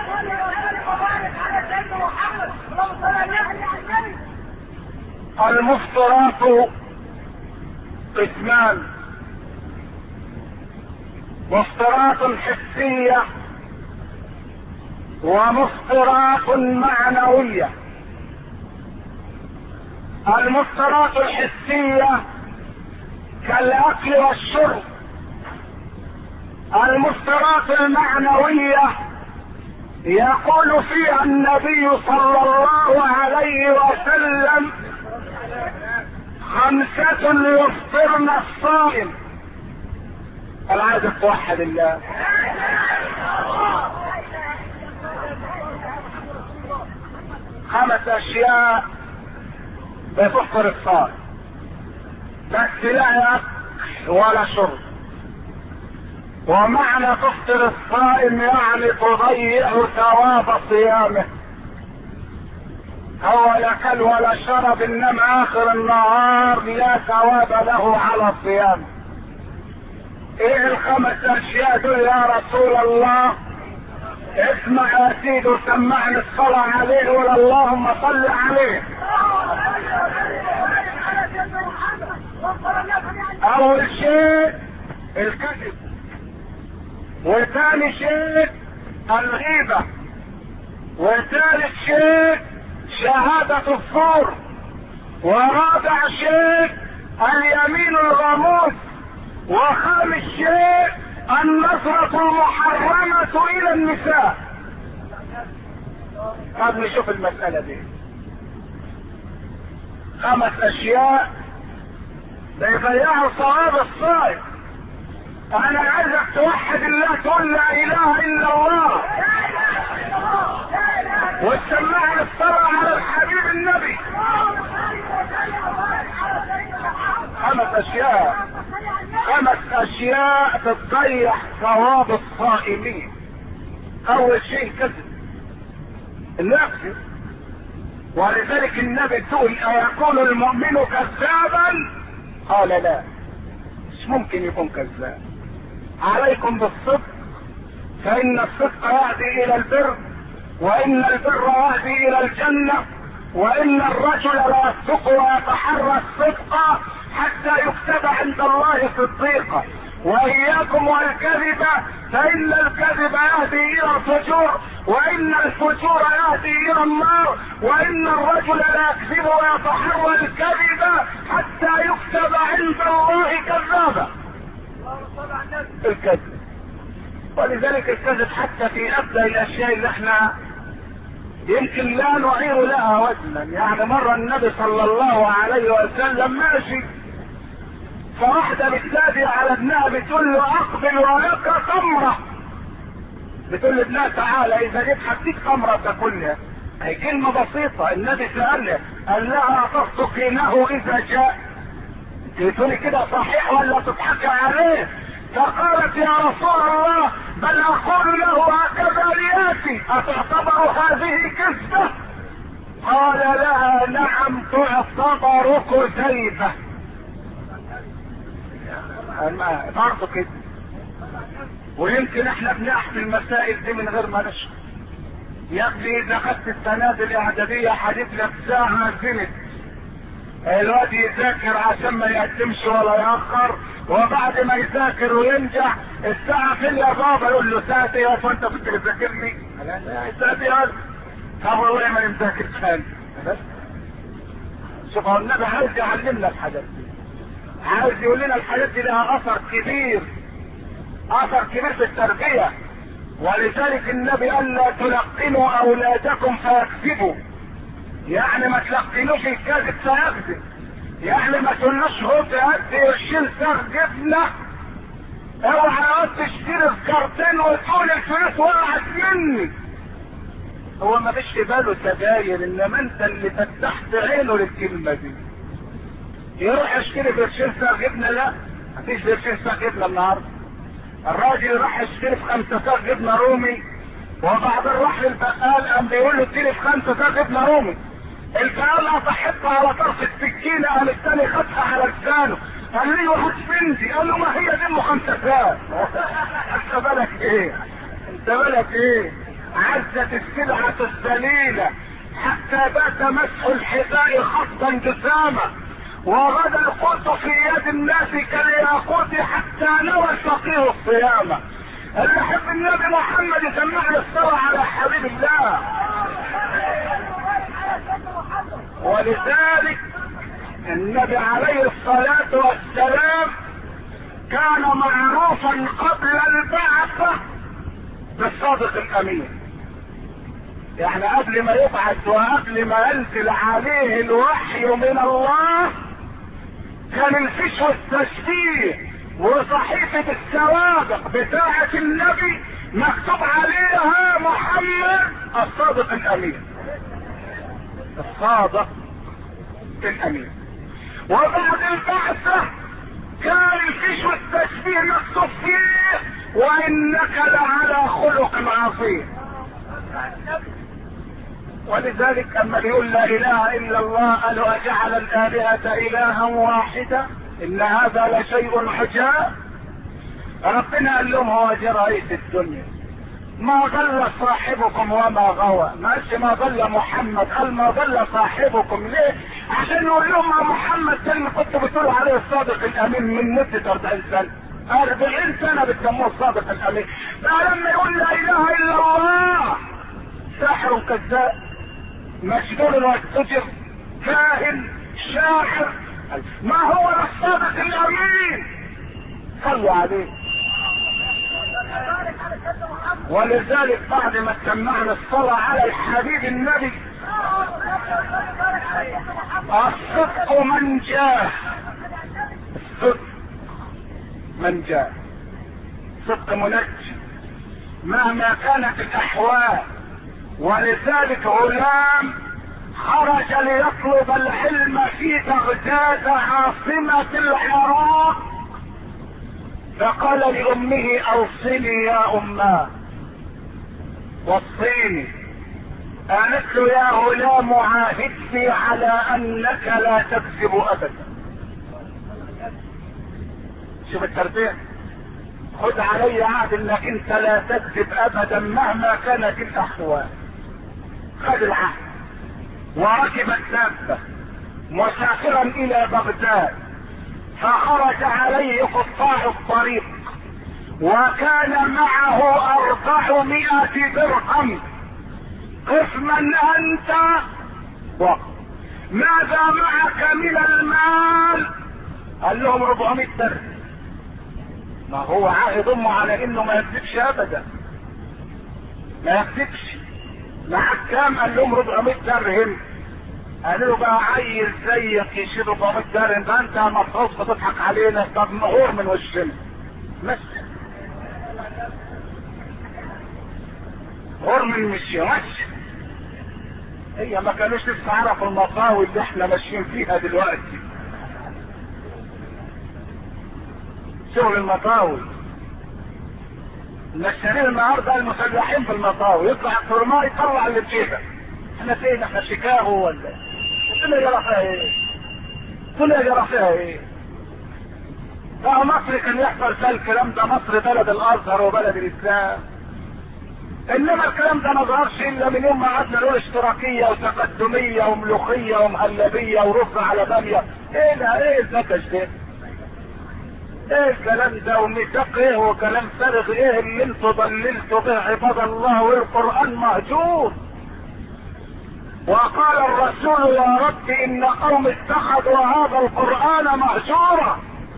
المفطرات قسمان: مفطرات حسية ومفطرات معنوية. المفطرات الحسية كالاكل والشرب، المفطرات المعنوية يقول فيها النبي صلى الله عليه وسلم: 5 يفطرن الصائم. العايز توحد الله. 5 اشياء بتفطر الصائم، بس لا اكل ولا شرب. ومعنى تفطر الصائم يعني تضيع ثواب صيامه. هو لا اكل ولا شرب، انما اخر النهار لا ثواب له على الصيام. ايه 5 اشياء دول يا رسول الله؟ اسمع يا سيدي وسمعني الصلاة عليه ولا اللهم صل عليه. اول شيء الكذب، وثاني شيء الغيبة، وثالث شيء شهادة الزور، ورابع شيء اليمين الغموس، وخامس شيء النظرة المحرمة الى النساء. طب نشوف المسألة دي. 5 اشياء بيضيعوا صواب الصائم. انا عايزك توحد الله، تقول لا اله الا الله، وتسمعني الصلاة على الحبيب النبي. 5 اشياء بتضيع ثواب الصائمين. اول شيء كذب النفس، ولذلك النبي تقول ايكون المؤمن كذابا؟ قال لا، مش ممكن يكون كذاب. عليكم بالصدق، فان الصدق يهدي الى البر، وان البر يهدي الى الجنة، وان الرجل لا يصدق ويتحرى الصدق حتى يكتب عند الله صديقا. واياكم والكذب، فان الكذب يهدي الى الفجور، وان الفجور يهدي الى النار، وان الرجل لا يكذب ويتحرى الكذب حتى يكتب عند الله كذابا. الكذب، ولذلك الكذب حتى في ابدى الاشياء اللي احنا يمكن لا نعير لها وزنا. يعني مرة النبي صلى الله عليه وسلم ماشي، فواحدة بتنادي على ابنها بتقول له اقبل ولك تمرة. بتقول لابنها تعالى اذا جيت هديك تمرة تاكلها. هي كلمة بسيطة. النبي سألها قال لها تصدقينه اذا جاء؟ تقولي كده صحيح ولا تضحكي عليه؟ فقالت يا رسول الله بل اقول له هكذا لياتي، اتعتبر هذه كذبة؟ قال لها نعم تعتبر كذيبة. برضه كده. ويمكن احنا بنحكي المسائل دي من غير ما نشعر. يا ابني اذا خدت السنادل الاعدادية حديث لك ساعة زنت، الواد يذاكر عشان ما يقدمش ولا يأخر، وبعد ما يذاكر وينجح الساعة فين يا بابا؟ يقول له ساعتي يا بابا انت كنت بتذاكرني؟ لا ساعتي يا بابا. طب والله ما نذاكر ثاني. شوف هو النبي عايز يعلمنا الحاجات دي، عايز يقول لنا الحاجات دي لها اثر كبير، اثر كبير في التربية. ولذلك النبي قال لا تلقنوا اولادكم فيكذبوا، يعني ما تلقنوش الكذب فيكذب. يعني ما تقولوش خد هات شيل ساغ جبنه، اوعى تشتري الكارتين وتقول الفلوس وقعت مني. هو ما فيش في باله سجاير، انما انت اللي فتحت عينه للكلمه دي. يروح يشتري برشيل ساغ جبنه؟ لا، مفيش برشيل ساغ جبنه النهارده. الراجل راح يشتري في 5 ساغ جبنه رومي، وبعدين راح للبقال قام بيقول له اديني في 5 ساغ جبنه رومي. البقال قطعتها على طرف السكينه، قام الثاني خدها على لسانه قال لي وخد بنتي. قال له ما هي دي ام 5 ساغ. انت بالك ايه؟ انت بالك ايه؟ عزت السلعة الذليلة حتى بات مسح الحذاء خطا جساما، وغدا القوت في يد الناس كالياقوت حتى نوى الفقير الصيامة. اللي يحب النبي محمد يسمعني الصلاة على حبيب الله. ولذلك النبي عليه الصلاة والسلام كان معروفا قبل البعثة بالصادق الامين. يعني قبل ما يبعث وقبل ما ينزل عليه الوحي من الله كان الفيش والتشبيه وصحيفة السوابق بتاعة النبي مكتوب عليها محمد الصادق الامين، الصادق الامين. وبعد البعثة كان الفيش والتشبيه مكتوب فيه وانك لعلى خلق عظيم. ولذلك اما بيقول لا اله الا الله قالوا اجعل الالهة الها واحدة ان هذا لشيء عجاب. ربنا قال لهم هو دي رئيس الدنيا، ما ضل صاحبكم وما غوى. ما قالش ما ضل محمد، قال ما ضل صاحبكم. ليه؟ عشان يقول لهم يا محمد ده اللي كنت بتقول عليه الصادق الامين من مدة 40 سنة 40 سنة بتسموه الصادق الامين. ده لما يقول لا اله الا الله ساحر كذاب مجنون ويستجر كاهن شاعر، ما هو الصادق الامين؟ صلوا عليه. ولذلك بعد ما سمعنا الصلاة على الحبيب النبي الصدق منجاه، الصدق منجاه، صدق منجي مهما كانت الاحوال. ولذلك غلام خرج ليطلب العلم في بغداد عاصمة العراق، فقال لأمه اوصني يا أماه، وصيني. قالت له يا غلام عاهدني على انك لا تكذب ابدا. شوف التربية، خد علي عهد انك انت لا تكذب ابدا مهما كانت الاحوال. خد العهد وركب الدابة مسافرا الى بغداد، فخرج عليه قطاع الطريق وكان معه 400 درهم. قف من انت ماذا معك من المال؟ قال لهم 400 درهم. ما هو عاهد امه على انه ما يكذبش ابدا، ما يكذبش. معك كام؟ قال لهم 400 درهم. قالوا له بقى عيل زيك يشيل 400 درهم؟ ده انت مفروض بتضحك علينا. طب نغور من وشنا، مشي غور من مشي. هي ما كانوش لسه عرفوا المطاوي اللي احنا ماشيين فيها دلوقتي. شغل المطاوي نشرين النهارده المسلحين في المطاوي، يطلع الترماي يطلع اللي بجيبه. احنا فين؟ احنا شيكاغو ولا قلت له يا جرى فيها ايه؟ قلت له يا جرى فيها ايه؟ بقى مصر كان يحصل فيها الكلام ده. مصر بلد الازهر وبلد الاسلام، انما الكلام ده ما ظهرش الا من يوم ما قعدنا نقول اشتراكيه وتقدميه وملوخيه ومهلبيه ورز على باميه. ايه ده؟ ايه النكش ده؟ ايه الكلام ده وميثاق ايه وكلام فارغ ايه اللي انتوا ضللتوا به عباد الله؟ والقران مهجور. وقال الرسول يا رب ان قوم اتخذوا هذا القران مهجورا.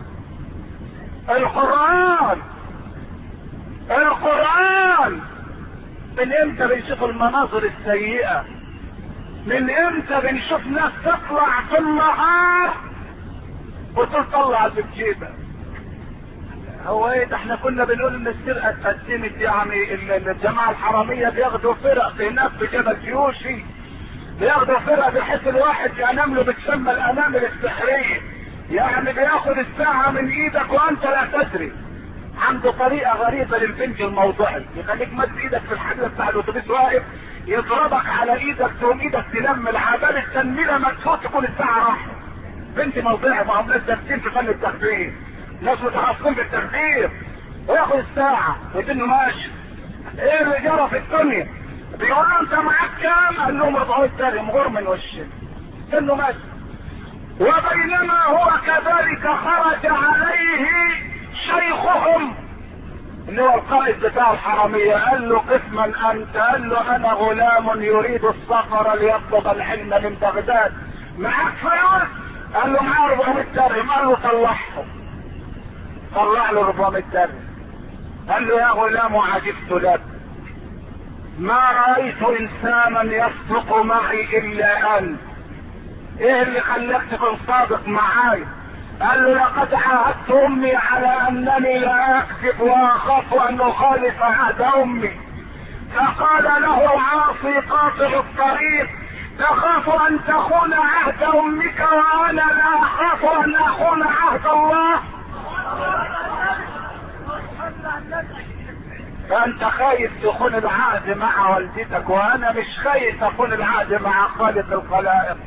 القرآن من امتى بنشوف المناظر السيئة؟ من امتى بنشوف ناس تطلع في النهار وتقول طلع اللي بجيبها؟ هو ايه ده؟ احنا كنا بنقول ان السرقة اتقدمت، يعني الجماعة الحرامية بياخدوا فرق في هناك في جبل جيوشي، بياخدوا فرق بحيث الواحد ينام له بتسمى الانامل السحرية، يعني بياخد الساعة من ايدك وانت لا تدري. عنده طريقة غريبة للبنج الموضوعي، يخليك مد ايدك في الحبل بتاع الاتوبيس واقف، يضربك على ايدك تقوم ايدك تلم العبال التنميلة مكسوت تكون الساعة راحت. بنت موضوعي، ما هم ناس دارسين في فن التخدير، ناس متخصصين في التخدير، وياخد الساعة ويتنه ماشي. ايه اللي جرى في الدنيا؟ بيقول له انت معاك كام؟ قال لهم 400 درهم. غور من وشه، تنه ماشي. وبينما هو كذلك خرج عليه شيخهم اللي هو القائد بتاع الحرامية، قال له قف من انت؟ قال له انا غلام يريد السفر ليطلب العلم من بغداد. معاك فلوس؟ قال له معاه 400 درهم. قال له طلعهم. طلع له 400 درهم. قال له يا غلام عجبت لك، ما رأيت انسانا يصدق معي الا انت. ايه اللي خلاك تكون صادق معاي؟ قال له لقد عاهدت امي على انني لا اكذب واخاف ان اخالف عهد امي. فقال له عاصي قاطع الطريق تخاف ان تخون عهد امك وانا لا اخاف ان اخون عهد الله. فانت خايف تخون العهد مع والدتك، وانا مش خايف اخون العهد مع خالق الخلائق.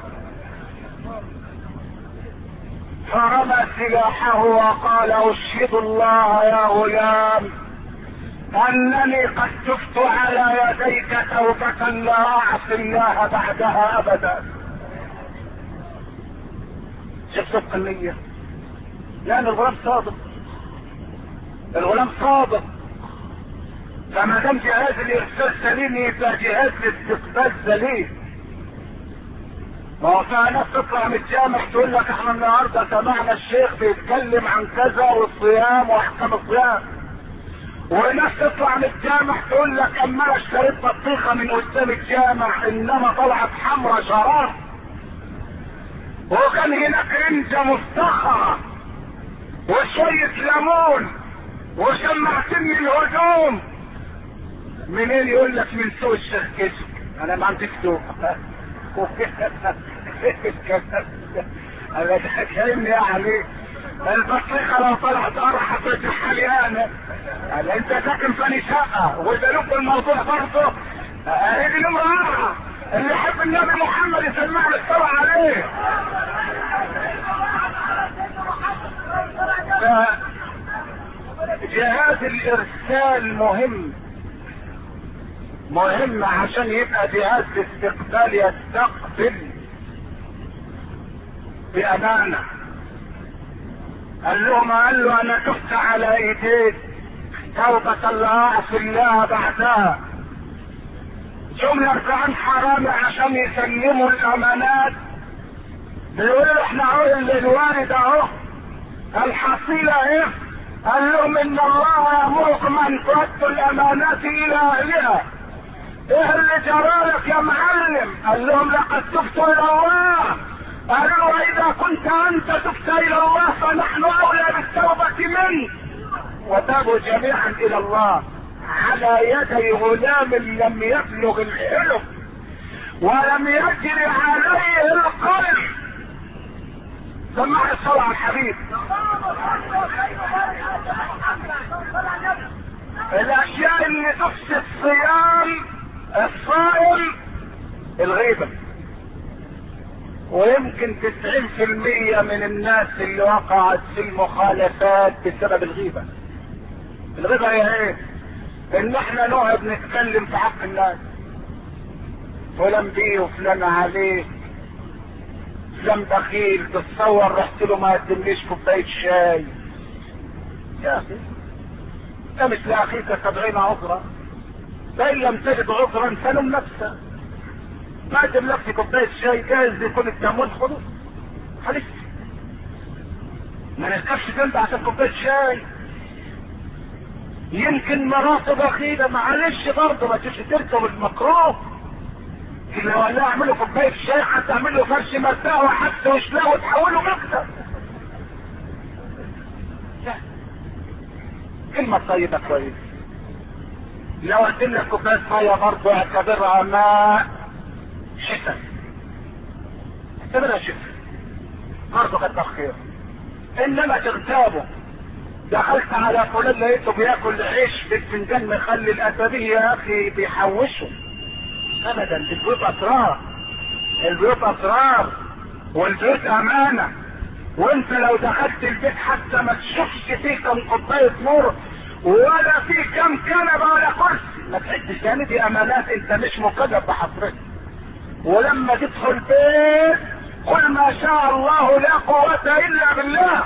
فرمى سلاحه وقال اشهد الله يا غلام انني قد تفت على يديك توبة لا اعصي الله بعدها ابدا. شوف صدق النية، لان الغلام صادق، الغلام صادق. فما دام جهاز الارسال سليم يبقى جهاز الاستقبال سليم. ما هو فيها ناس تطلع من الجامع تقول لك احنا النهارده سمعنا الشيخ بيتكلم عن كذا والصيام واحكام الصيام، وناس تطلع من الجامع تقول لك اما انا اشتريت بطيخه من قدام الجامع انما طلعت حمرا شراب، وكان هناك رنجه مفتخره وشويه ليمون وشمعتين الهدوم. منين؟ يقول لك من سوق الشيخ كشك. انا ما عنديش سوق. انا كأني يعني البطيخه لو طلعت ارحب الحليانه. انت ساكن في شقه وذلك الموضوع برضه هذه المرأة اللي يحب النبي محمد يسمع الصلاة عليه. جهاز الارسال مهم عشان يبقى جهاز الاستقبال يستقبل بامانه. قال له انا تفت على ايديك توبة لا اعصي الله بعدها. جملة 40 حرامي عشان يسلموا الامانات بيقولوا احنا الوالد اهو الحصيلة ايه. قال لهم ان الله يامركم ان تؤدوا الامانات الى اهلها. ايه اللي جرالك يا معلم؟ قال لهم لقد تبت الى الله. قالوا واذا كنت انت تبت الى الله فنحن اولى بالتوبة منك. وتابوا جميعا الى الله على يدي غلام لم يبلغ الحلم ولم يجري عليه القلب. سمع الصلاة على الحبيب. الاشياء اللي تفسد صيام الصائم الغيبة، ويمكن 90% من الناس اللي وقعت في المخالفات بسبب الغيبة. الغيبة هي ايه؟ ان احنا نقعد نتكلم في حق الناس، فلان بيه وفلان عليه، فلان بخيل، تتصور رحت له ما قدمليش كوباية شاي. يا اخي ده مثل اخيك 70 عذرا، فان لم تجد عذرا فلم نفسك. ما قدم لك كوباية شاي جايز يكون التموين خلص خلص، ما نركبش جنب عشان كوباية شاي. يمكن مراته بخيلة معلش برضه ما تجيش تركب المكروه. لو قال لها اعملوا كوباية شاي حتى اعملوا فرش مرتاح وحتى وشلاه وتحولوا مكتب. كلمة طيبة كويس. لو قدم لك كوباية مية برضه اعتبرها ماء شتاء، اعتبرها شتاء برضه كتر خير. انما تغتابه دخلت على فلان لقيته بياكل عيش بالفنجان مخلي الاسابيع يا اخي بيحوشه. ابدا، البيوت اسرار، البيوت اسرار والبيوت امانه. وانت لو دخلت البيت حتى ما تشوفش فيه كم كوبايه نور ولا فيه كم كنبه ولا كرسي، ما تحدش يعني دي امانات انت مش مكلف بحضرتك. ولما تدخل بيت قل ما شاء الله لا قوه الا بالله.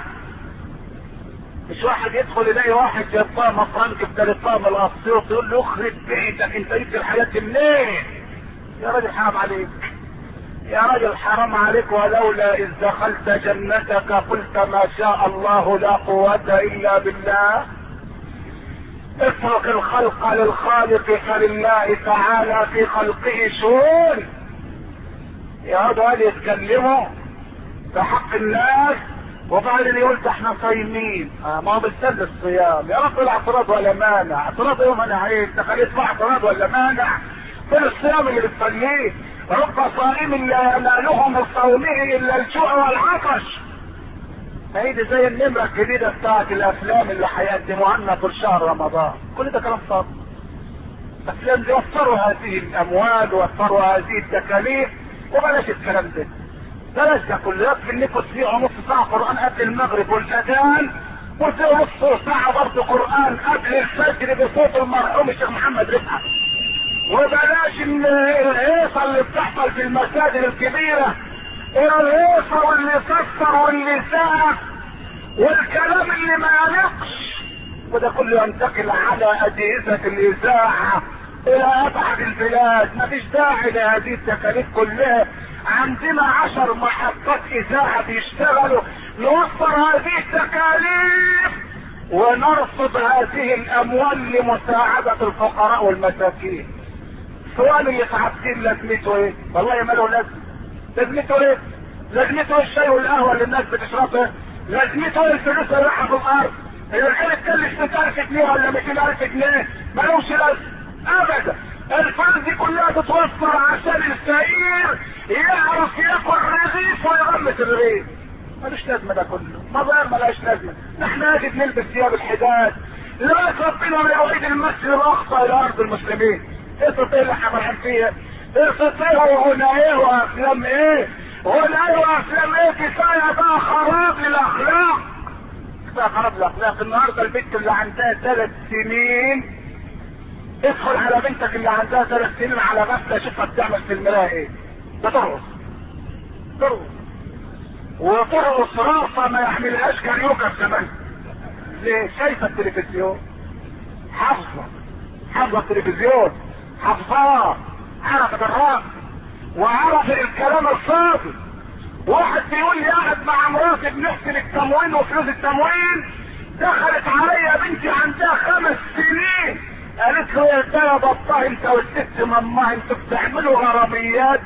مش واحد يدخل يلاقي واحد جاب طعم فرنك بدل الطعم الاسيوط يقول له اخرب بيتك انت جبت الحياه منين؟ يا راجل حرام عليك، يا راجل حرام عليك. ولولا اذ دخلت جنتك قلت ما شاء الله لا قوه الا بالله. اترك الخلق للخالق فلله تعالى في خلقه شؤون. يقعدوا يتكلموا في حق الناس وبعدين يقول احنا صايمين. ما هو بيستنى الصيام. يا رب لا اعتراض ولا مانع. اعتراض يوم انا عايز تخليه يدفع اعتراض ولا مانع في الصيام اللي بتصليه. رب صائم لا يناله من صومه الا الجوع والعطش. هيدي زي النمرة الجديدة بتاعت الافلام اللي هيقدموها لنا في شهر رمضان. كل ده كلام فاضي. بس لازم يوفروا هذه الاموال ويوفروا هذه التكاليف وبلاش الكلام ده. بلاش ده كله. يكفي انكم تسمعوا نص ساعة قرآن قبل المغرب والاذان وتسمعوا نص ساعة برضه قرآن قبل الفجر بصوت المرحوم الشيخ محمد رفعت. وبلاش الهيصة اللي بتحصل في المساجد الكبيرة، الهيصة واللي صفر واللي ساق والكلام اللي ما يليقش. وده كله ينتقل على اجهزة الاذاعة الى ابعد البلاد. مفيش داعي لهذه التكاليف كلها. عندنا 10 محطات اذاعة بيشتغلوا نوفر هذه التكاليف ونرصد هذه الاموال لمساعدة الفقراء والمساكين. السؤال اللي تعبتين لازمته ايه؟ والله ما له لازمه. لازمته ايه؟ لازمته الشاي والقهوه اللي الناس بتشربها؟ لازمته الفلوس اللي رايحه في الارض؟ العيال تكلف 6,000 جنيه ولا 200,000 جنيه؟ مالوش لازمه ابدا. الفلوس دي كلها تتوفر عشان الفقير يعرف ياكل رغيف ويغمس الرغيف. ملوش لازمه ده كله، مظاهر ملهاش لازمه. نحن يجب نلبس ثياب الحداد لغايه ربنا ما يعيد المسجد الاقصى الى ارض المسلمين. قصة ايه اللي احنا فرحان فيها؟ قصة ايه وهنا ايه وافلام ايه؟ هنا ايه وافلام ايه؟ كفاية بقى خراب للاخلاق. كفاية خراب للاخلاق. النهاردة البنت اللي عندها 3 سنين، ادخل على بنتك اللي عندها 3 سنين على غفلة شوفها بتعمل في المراية ايه؟ بترقص. ترقص. وترقص رقصة ما يحملهاش كاريوكا كمان. ليه؟ شايفة التلفزيون. حافظة التلفزيون. حفظاه، عرفت الرأس وعرف الكلام الصادق. واحد بيقول لي قاعد مع مراتي بنحسن التموين وفلوس التموين، دخلت عليا بنتي عندها 5 سنين قالت له يا ترى بابا انت والست ماما انتوا بتعملوا غراميات؟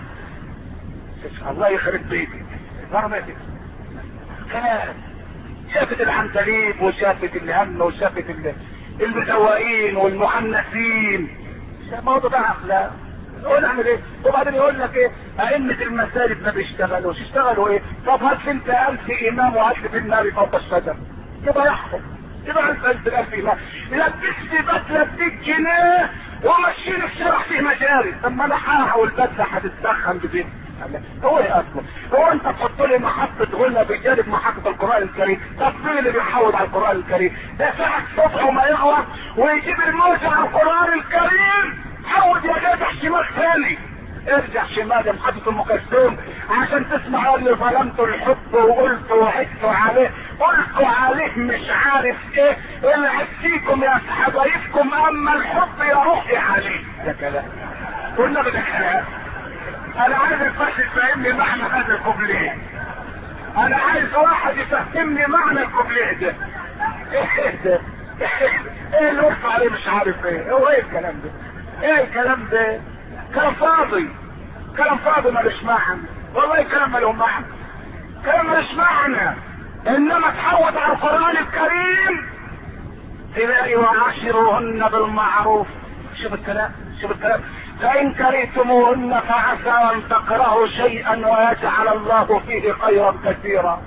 الله يخرب بيتك. غراميات كلام. شافت العنتليب وشافت الهم وشافت المسواقين والمحنسين. موضوع ده اخلاق. نقول اعمل ايه؟ وبعدين يقول لك ايه؟ ائمة المساجد ما بيشتغلوش. يشتغلوا ايه؟ طب هات انت 1000 امام وهات في النار فوق الشجر يبقى يحكم. يبقى 1000 امام لبسني بدله ب100 جنيه ومشيني في شارع فيه مجاري. طب ما انا هحاول البدله هتتسخن بزيت. هو ايه اصلا؟ هو انت تحط لي محطة غنى بجانب محطة القرآن الكريم؟ طب مين اللي بيحاول على القرآن الكريم؟ ده ساعة الصبح وما يغلط ويجيب الموجة على القرآن الكريم. حاول يا جدع شمال ثاني. ارجع شمال يا محطة ام كلثوم عشان تسمع اللي ظلمت الحب وقلت وعدت عليه. قلت عليه مش عارف ايه اللي عدتيكم يا حبايبكم اما الحب يا روحي عليه. ده كلام قلنا بالكلام. انا عايز الفرش يفهمني معنى هذا الكوبليه. انا عايز واحد يفهمني معنى الكوبليه ده. ايه ده؟ ايه اللي وقف عليه مش عارف ايه؟ هو ايه الكلام ده؟ ايه الكلام ده؟ كلام فاضي. كلام فاضي مالوش معنى. والله كلام ماله معنى. كلام مالوش معنى. انما تحوط على القرآن الكريم تلاقي وعاشروهن بالمعروف. شوف الكلام. شوف الكلام. فإن كرهتموهن فعسى أن تكرهوا شيئا ويجعل الله فيه خيرا كثيرا.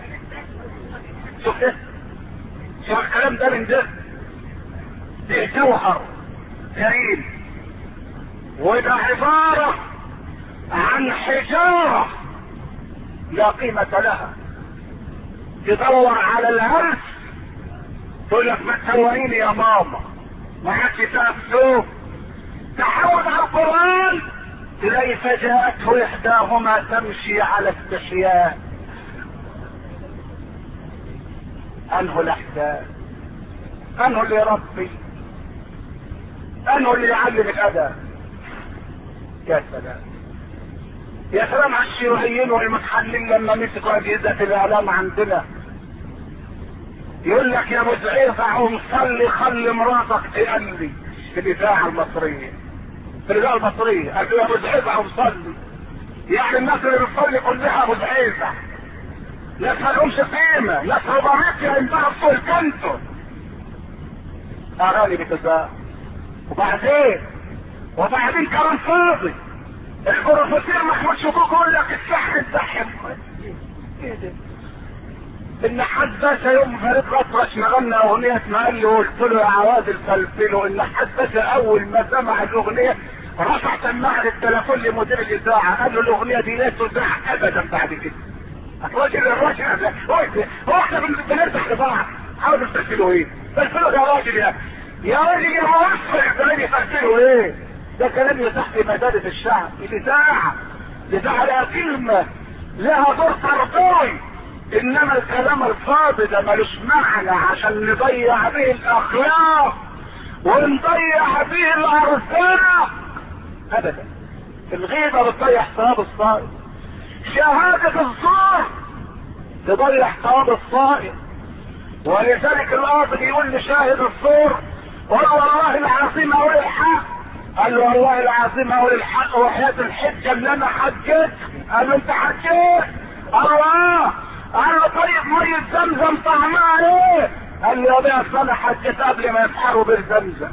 شوف ايه؟ شوف الكلام ده من ده. ده جوهر كريم وده عبارة عن حجارة لا قيمة لها. تدور على الهرس تقول لك ما تسويني يا ماما ما حدش تأسوه. تحول على القرآن تلاقي فجاءته احداهما تمشي على استحياء. انه الاحسان؟ انه اللي يربي؟ انه اللي يعلم الادب؟ يا سلام. يا سلام على الشيوعيين والمتحلين لما مسكوا اجهزة الاعلام عندنا. يقول لك يا ابو زعير قوم صلي خلي مراتك تقلي في الاذاعه المصريه. في الاذاعه المصريه قال له يا ابو زعير قوم صلي. يعني الناس اللي بتصلي كلها ابو زعير. ناس ما لهمش قيمه. ناس رباريكيا ينباعوا فوق الكنتو. اغاني بتذاع. وبعدين كلام فاضي. البروفيسور محمود شكوك يقول لك السحن. ايه ده؟ ان حد باشا يوم فريد الأطرش غنى اغنية اسمها اللي قلت له يا عوادل فلفله. ان حد باشا اول ما سمع الاغنية رفع سماعة التليفون لمدير الاذاعة قال له الاغنية دي لا تذاع ابدا بعد كده. الراجل هو احنا بنرتاح لبعض. حاول تفلفله ايه؟ تفلفله يا راجل يا راجل يا موفق. ده يفلفله ايه؟ ده كلام تحت مدارس الشعب. الاذاعة لها كلمة لها دور تربوي. انما الكلام الفاضي ده ملوش معنى عشان نضيع به الاخلاق ونضيع به الارزاق ابدا. الغيبة بتضيع ثواب الصائم. شهادة الزور تضيع ثواب الصائم. ولذلك القاضي بيقول لشاهد الصور قل والله العظيم اقول الحق. قال له والله العظيم اقول الحق وحياة الحجة اللي انا حجيت. قال له انت حجيت؟ الله. قال له طيب مية زمزم طعمها ايه؟ قال له يا بيه انا حجيت قبل ما يسحروا بير زمزم.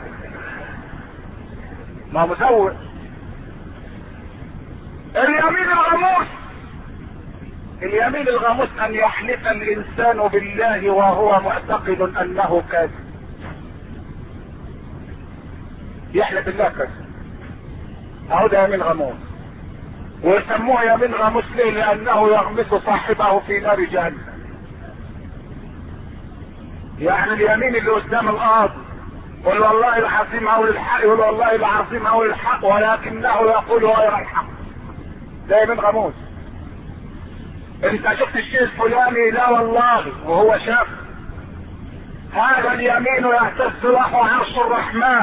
ما مزور. اليمين الغموس. اليمين الغموس ان يحلف الانسان بالله وهو معتقد انه كاذب. يحلف بالله كاذب. اهو ده يمين غموس. ويسموه يمين غموس ليه؟ لانه يغمس صاحبه في نار جهنم. يعني اليمين اللي قدام القاضي قل والله العظيم اقول الحق، يقول والله العظيم اقول الحق ولكنه يقول غير الحق. ده يمين غموس. انت شفت الشيء الفلاني؟ لا والله، وهو شاف. هذا اليمين يهتز له عرش الرحمن.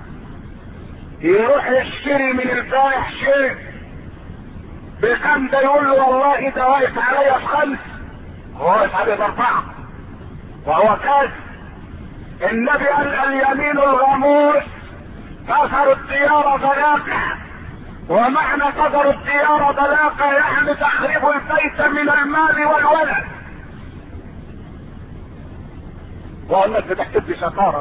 يروح يشتري من البائع شيء بكم ده، يقول له والله ده واقف عليا ب5، هو واقف عليا ب4 وهو كاذب. النبي قال اليمين الغموس كسر الديار ضلاقة. ومعنى كسر الديار ضلاقة يعني تخريب البيت من المال والولد. والناس بتحتد شطارة.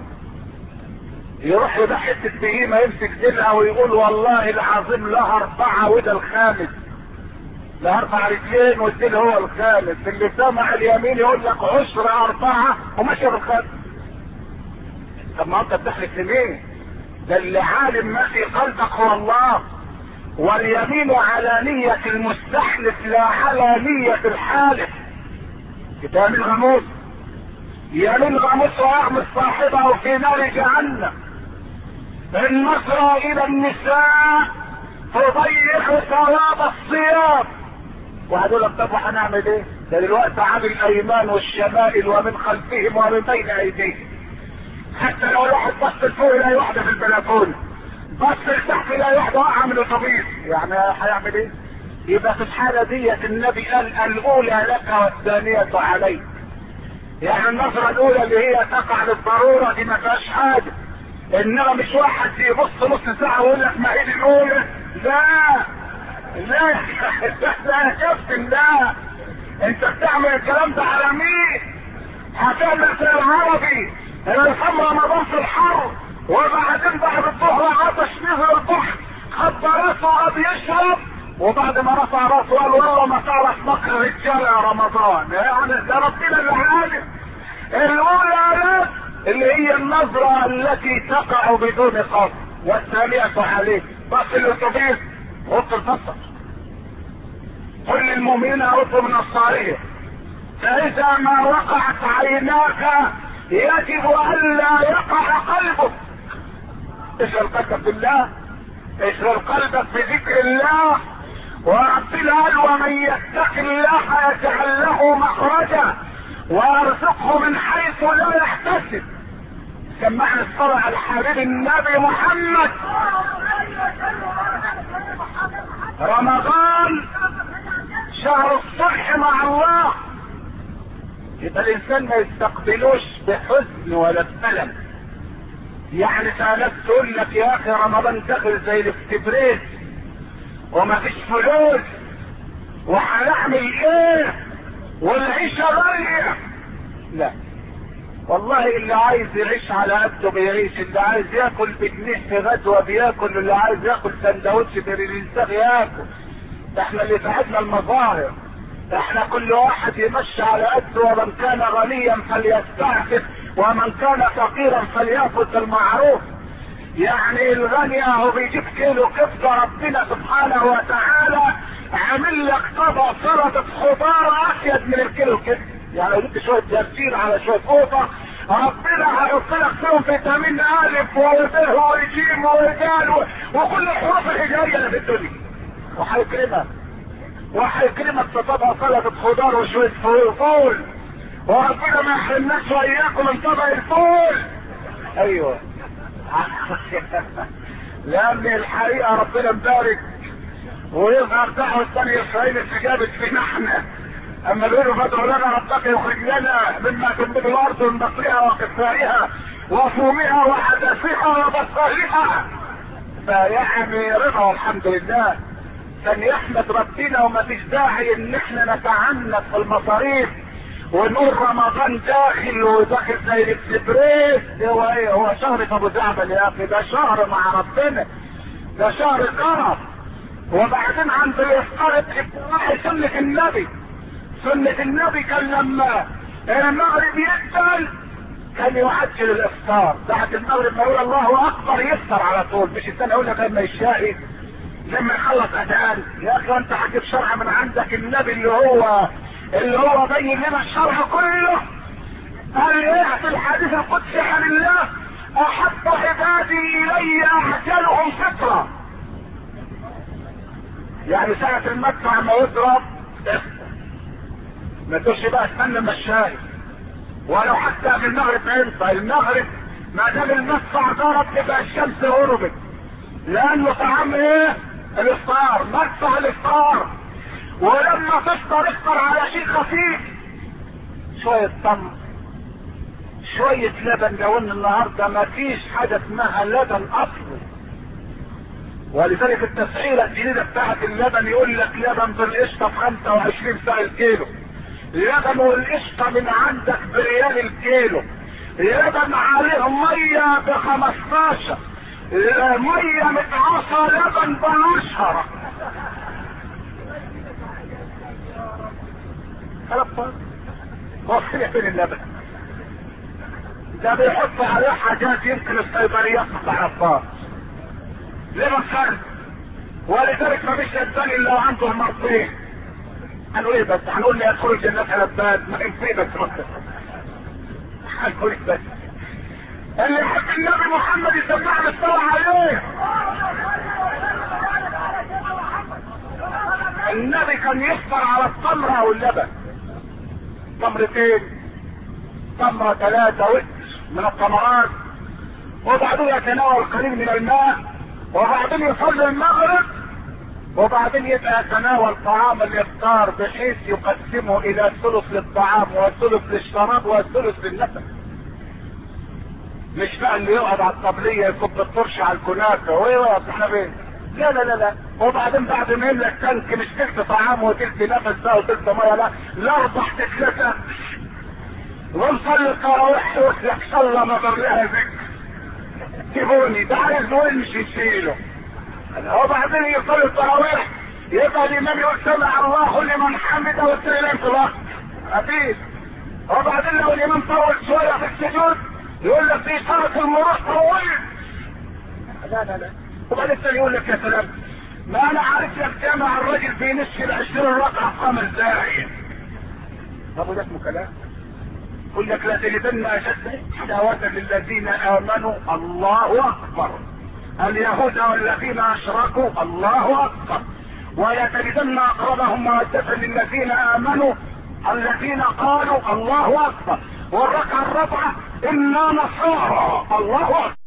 يروح يبقى حتة بهيمة يمسك ديلها ويقول والله العظيم لها 4 وده الخامس، لها 4 رجلين والديل هو الخامس. اللي سمع اليمين يقول لك عشر 4 وماشي بالخامس. طب ما انت بتحلف لمين؟ ده اللي عالم ما في قلبك هو الله. واليمين على نية المستحلف لا على نية الحالف. ده يمين غموس. يمين غموس ويغمس صاحبه في نار جهنم. النظرة الى النساء تضيق ثواب الصيام. واحد يقول لك طب وهنعمل ايه؟ ده دلوقتي عن الايمان والشمائل ومن خلفهم ومن بين ايديهم. حتى لو الواحد بص لفوق يلاقي واحده في البلكونه، بص لتحت يلاقي واحده واقعه من الاتوبيس، يعني هيعمل ايه؟ يبقى في الحاله ديت النبي قال الاولى لك والثانيه عليك. يعني النظره الاولى اللي هي تقع للضروره دي ما فيهاش حاجه. انما مش واحد يبص نص ساعه ويقول لك ما هي دي الاولى. لا لا لا كابتن، لا. انت بتعمل الكلام ده على مين؟ هتعمل زي العربي اللي صام رمضان في الحر وبعدين بعد الظهر عطش نزل البحر خد راسه وقعد يشرب، وبعد ما رفع راسه قال والله ما تعرف مكر الرجال يا رمضان. يعني ده ربنا اللي عالم. الاولى لا اللي هي النظرة التي تقع بدون قصد، والثانية عليه بس الاتوبيس غط البصر. كل المؤمنين غضوا من الصارية. فاذا ما وقعت عيناك يجب الا يقع قلبك. اشغل قلبك بالله، اشغل قلبك بذكر الله. وربنا قال ومن يتق الله يجعل له مخرجا ويرزقه من حيث لا يحتسب. سمعنا الصلاة على الحبيب النبي محمد. رمضان شهر الصلح مع الله. يبقى الانسان ما يستقبلوش بحزن ولا بألم. يعني سألت تقول لك يا اخي رمضان داخل زي الاكسبريس وما فيش فلوس وهنعمل ايه والعيشة غالية. لا والله، اللي عايز يعيش على قده بيعيش، اللي عايز ياكل بجنيه في غدوة بياكل، اللي عايز ياكل سندوتش بالرزاق ياكل. ده احنا اللي تعبنا المظاهر. احنا كل واحد يمشي على قده، ومن كان غنيا فليستعفف ومن كان فقيرا فليأخذ المعروف. يعني الغني اهو بيجيب كيلو كبده، ربنا سبحانه وتعالى عامل لك طبق سلطه خضار افيد من الكيلو كبده. يعني لو جبت شويه جرجير على شويه قوطه ربنا هيحط لك فيهم فيتامين الف وب وجيم ودال وكل الحروف الهجائيه اللي في الدنيا، وهيكرمك في طبق سلطه خضار وشويه فول، وربنا ما يحرمناش واياكم من طبق الفول. ايوه لان الحقيقه ربنا مبارك ويظهر دعوه بني اسرائيل استجابت فينا احنا. اما بيقولوا فادعوا لنا ربك يخرج لنا مما تنبت الارض من بقلها وقثائها وفومها وحدثها وبصلها، فيعني رضا والحمد لله. كان يحمد ربنا وما فيش داعي ان احنا نتعنت في المصاريف ونقول رمضان داخل وداخل زي الاكسبريس. هو شهر ابو زعبل يا اخي، ده شهر مع ربنا، ده شهر كرم. وبعدين عند الافطار اتباع سنة النبي. سنة النبي كان لما المغرب يقتل كان يعجل الافطار بعد المغرب، ما يقول الله اكبر يفطر على طول، مش الثاني يقول لك لما يشاهد لما يخلص اذان. يا اخي انت هتجيب شرع من عندك؟ النبي اللي هو بين لنا الشرع كله قال ايه في الحديث القدسي عن الله: احب عبادي الي اعجلهم فطرة. يعني ساعة المدفع ما يضرب ما تقولش بقى استنى ما الشاي، ولو حتى في المغرب ينفع. المغرب ما دام المدفع ضرب تبقى الشمس غربت، لانه طعام ايه؟ الافطار، مدفع الافطار. ولما تفطر افطر على شيء خفيف، شوية تمر، شوية لبن. لو ان النهاردة ما فيش حاجة اسمها لبن اصلا، ولذلك التسعيرة الجديدة بتاعت اللبن يقول لك لبن بالقشطة ب 25 سعر الكيلو، لبن والقشطة من عندك بريال الكيلو، لبن عليه مية ب 15، مية متعاصة لبن ب 10. هو فين اللبن ده؟ بيحط عليه حاجات يمكن الصيدليات ما تعرفهاش. لبن خارج. ولذلك ما فيش انسان الا وعنده المرضين. هنقول ايه بس؟ هنقول لي ادخل الجنة لباد؟ ما ينفع بس مصر. هنقول ايه بس؟ اللي يحب النبي محمد يسمعنا الصلاة عليه. النبي كان يفطر على التمرة واللبن، تمرتين، تمرة 3 وتر من التمرات، وبعدين يتناول قليل من الماء، وبعدين يصلي المغرب، وبعدين يبقى يتناول طعام الافطار بحيث يقسمه الى ثلث للطعام والثلث للشراب والثلث للنفس. مش بقى اللي يقعد على الطبلية يكب الطرش على الكنافة ويقعد احنا فين؟ لا لا لا لا. وبعدين بعد ما يملك تنك مش تلت طعام وتلت نفس بقى وتلت ميه، لا 4 تكلفة ونصلي التراويح يقول لك صلى نظر لها ذكر سيبوني، ده عايز وين مش يشيله. وبعدين يصلي التراويح يبقى الامام يقول سمع الله لمن حمده والسلام انطلاق مفيش. وبعدين لو الامام طول شويه في السجود يقول لك في صلاه المروح طولت. لا لا لا. وبعدين الثاني يقول لك يا سلام، ما انا عارف لك جامع الرجل في نصف 20 ركعه 5 دقائق. طب وده اسمه كلام؟ يقول لك لا تجدن اشد حلاوه للذين امنوا الله اكبر، اليهود والذين اشركوا الله اكبر، ولا تجدن اقربهم موده للذين امنوا الذين قالوا الله اكبر، والركعه الرابعه انا نصارى الله اكبر.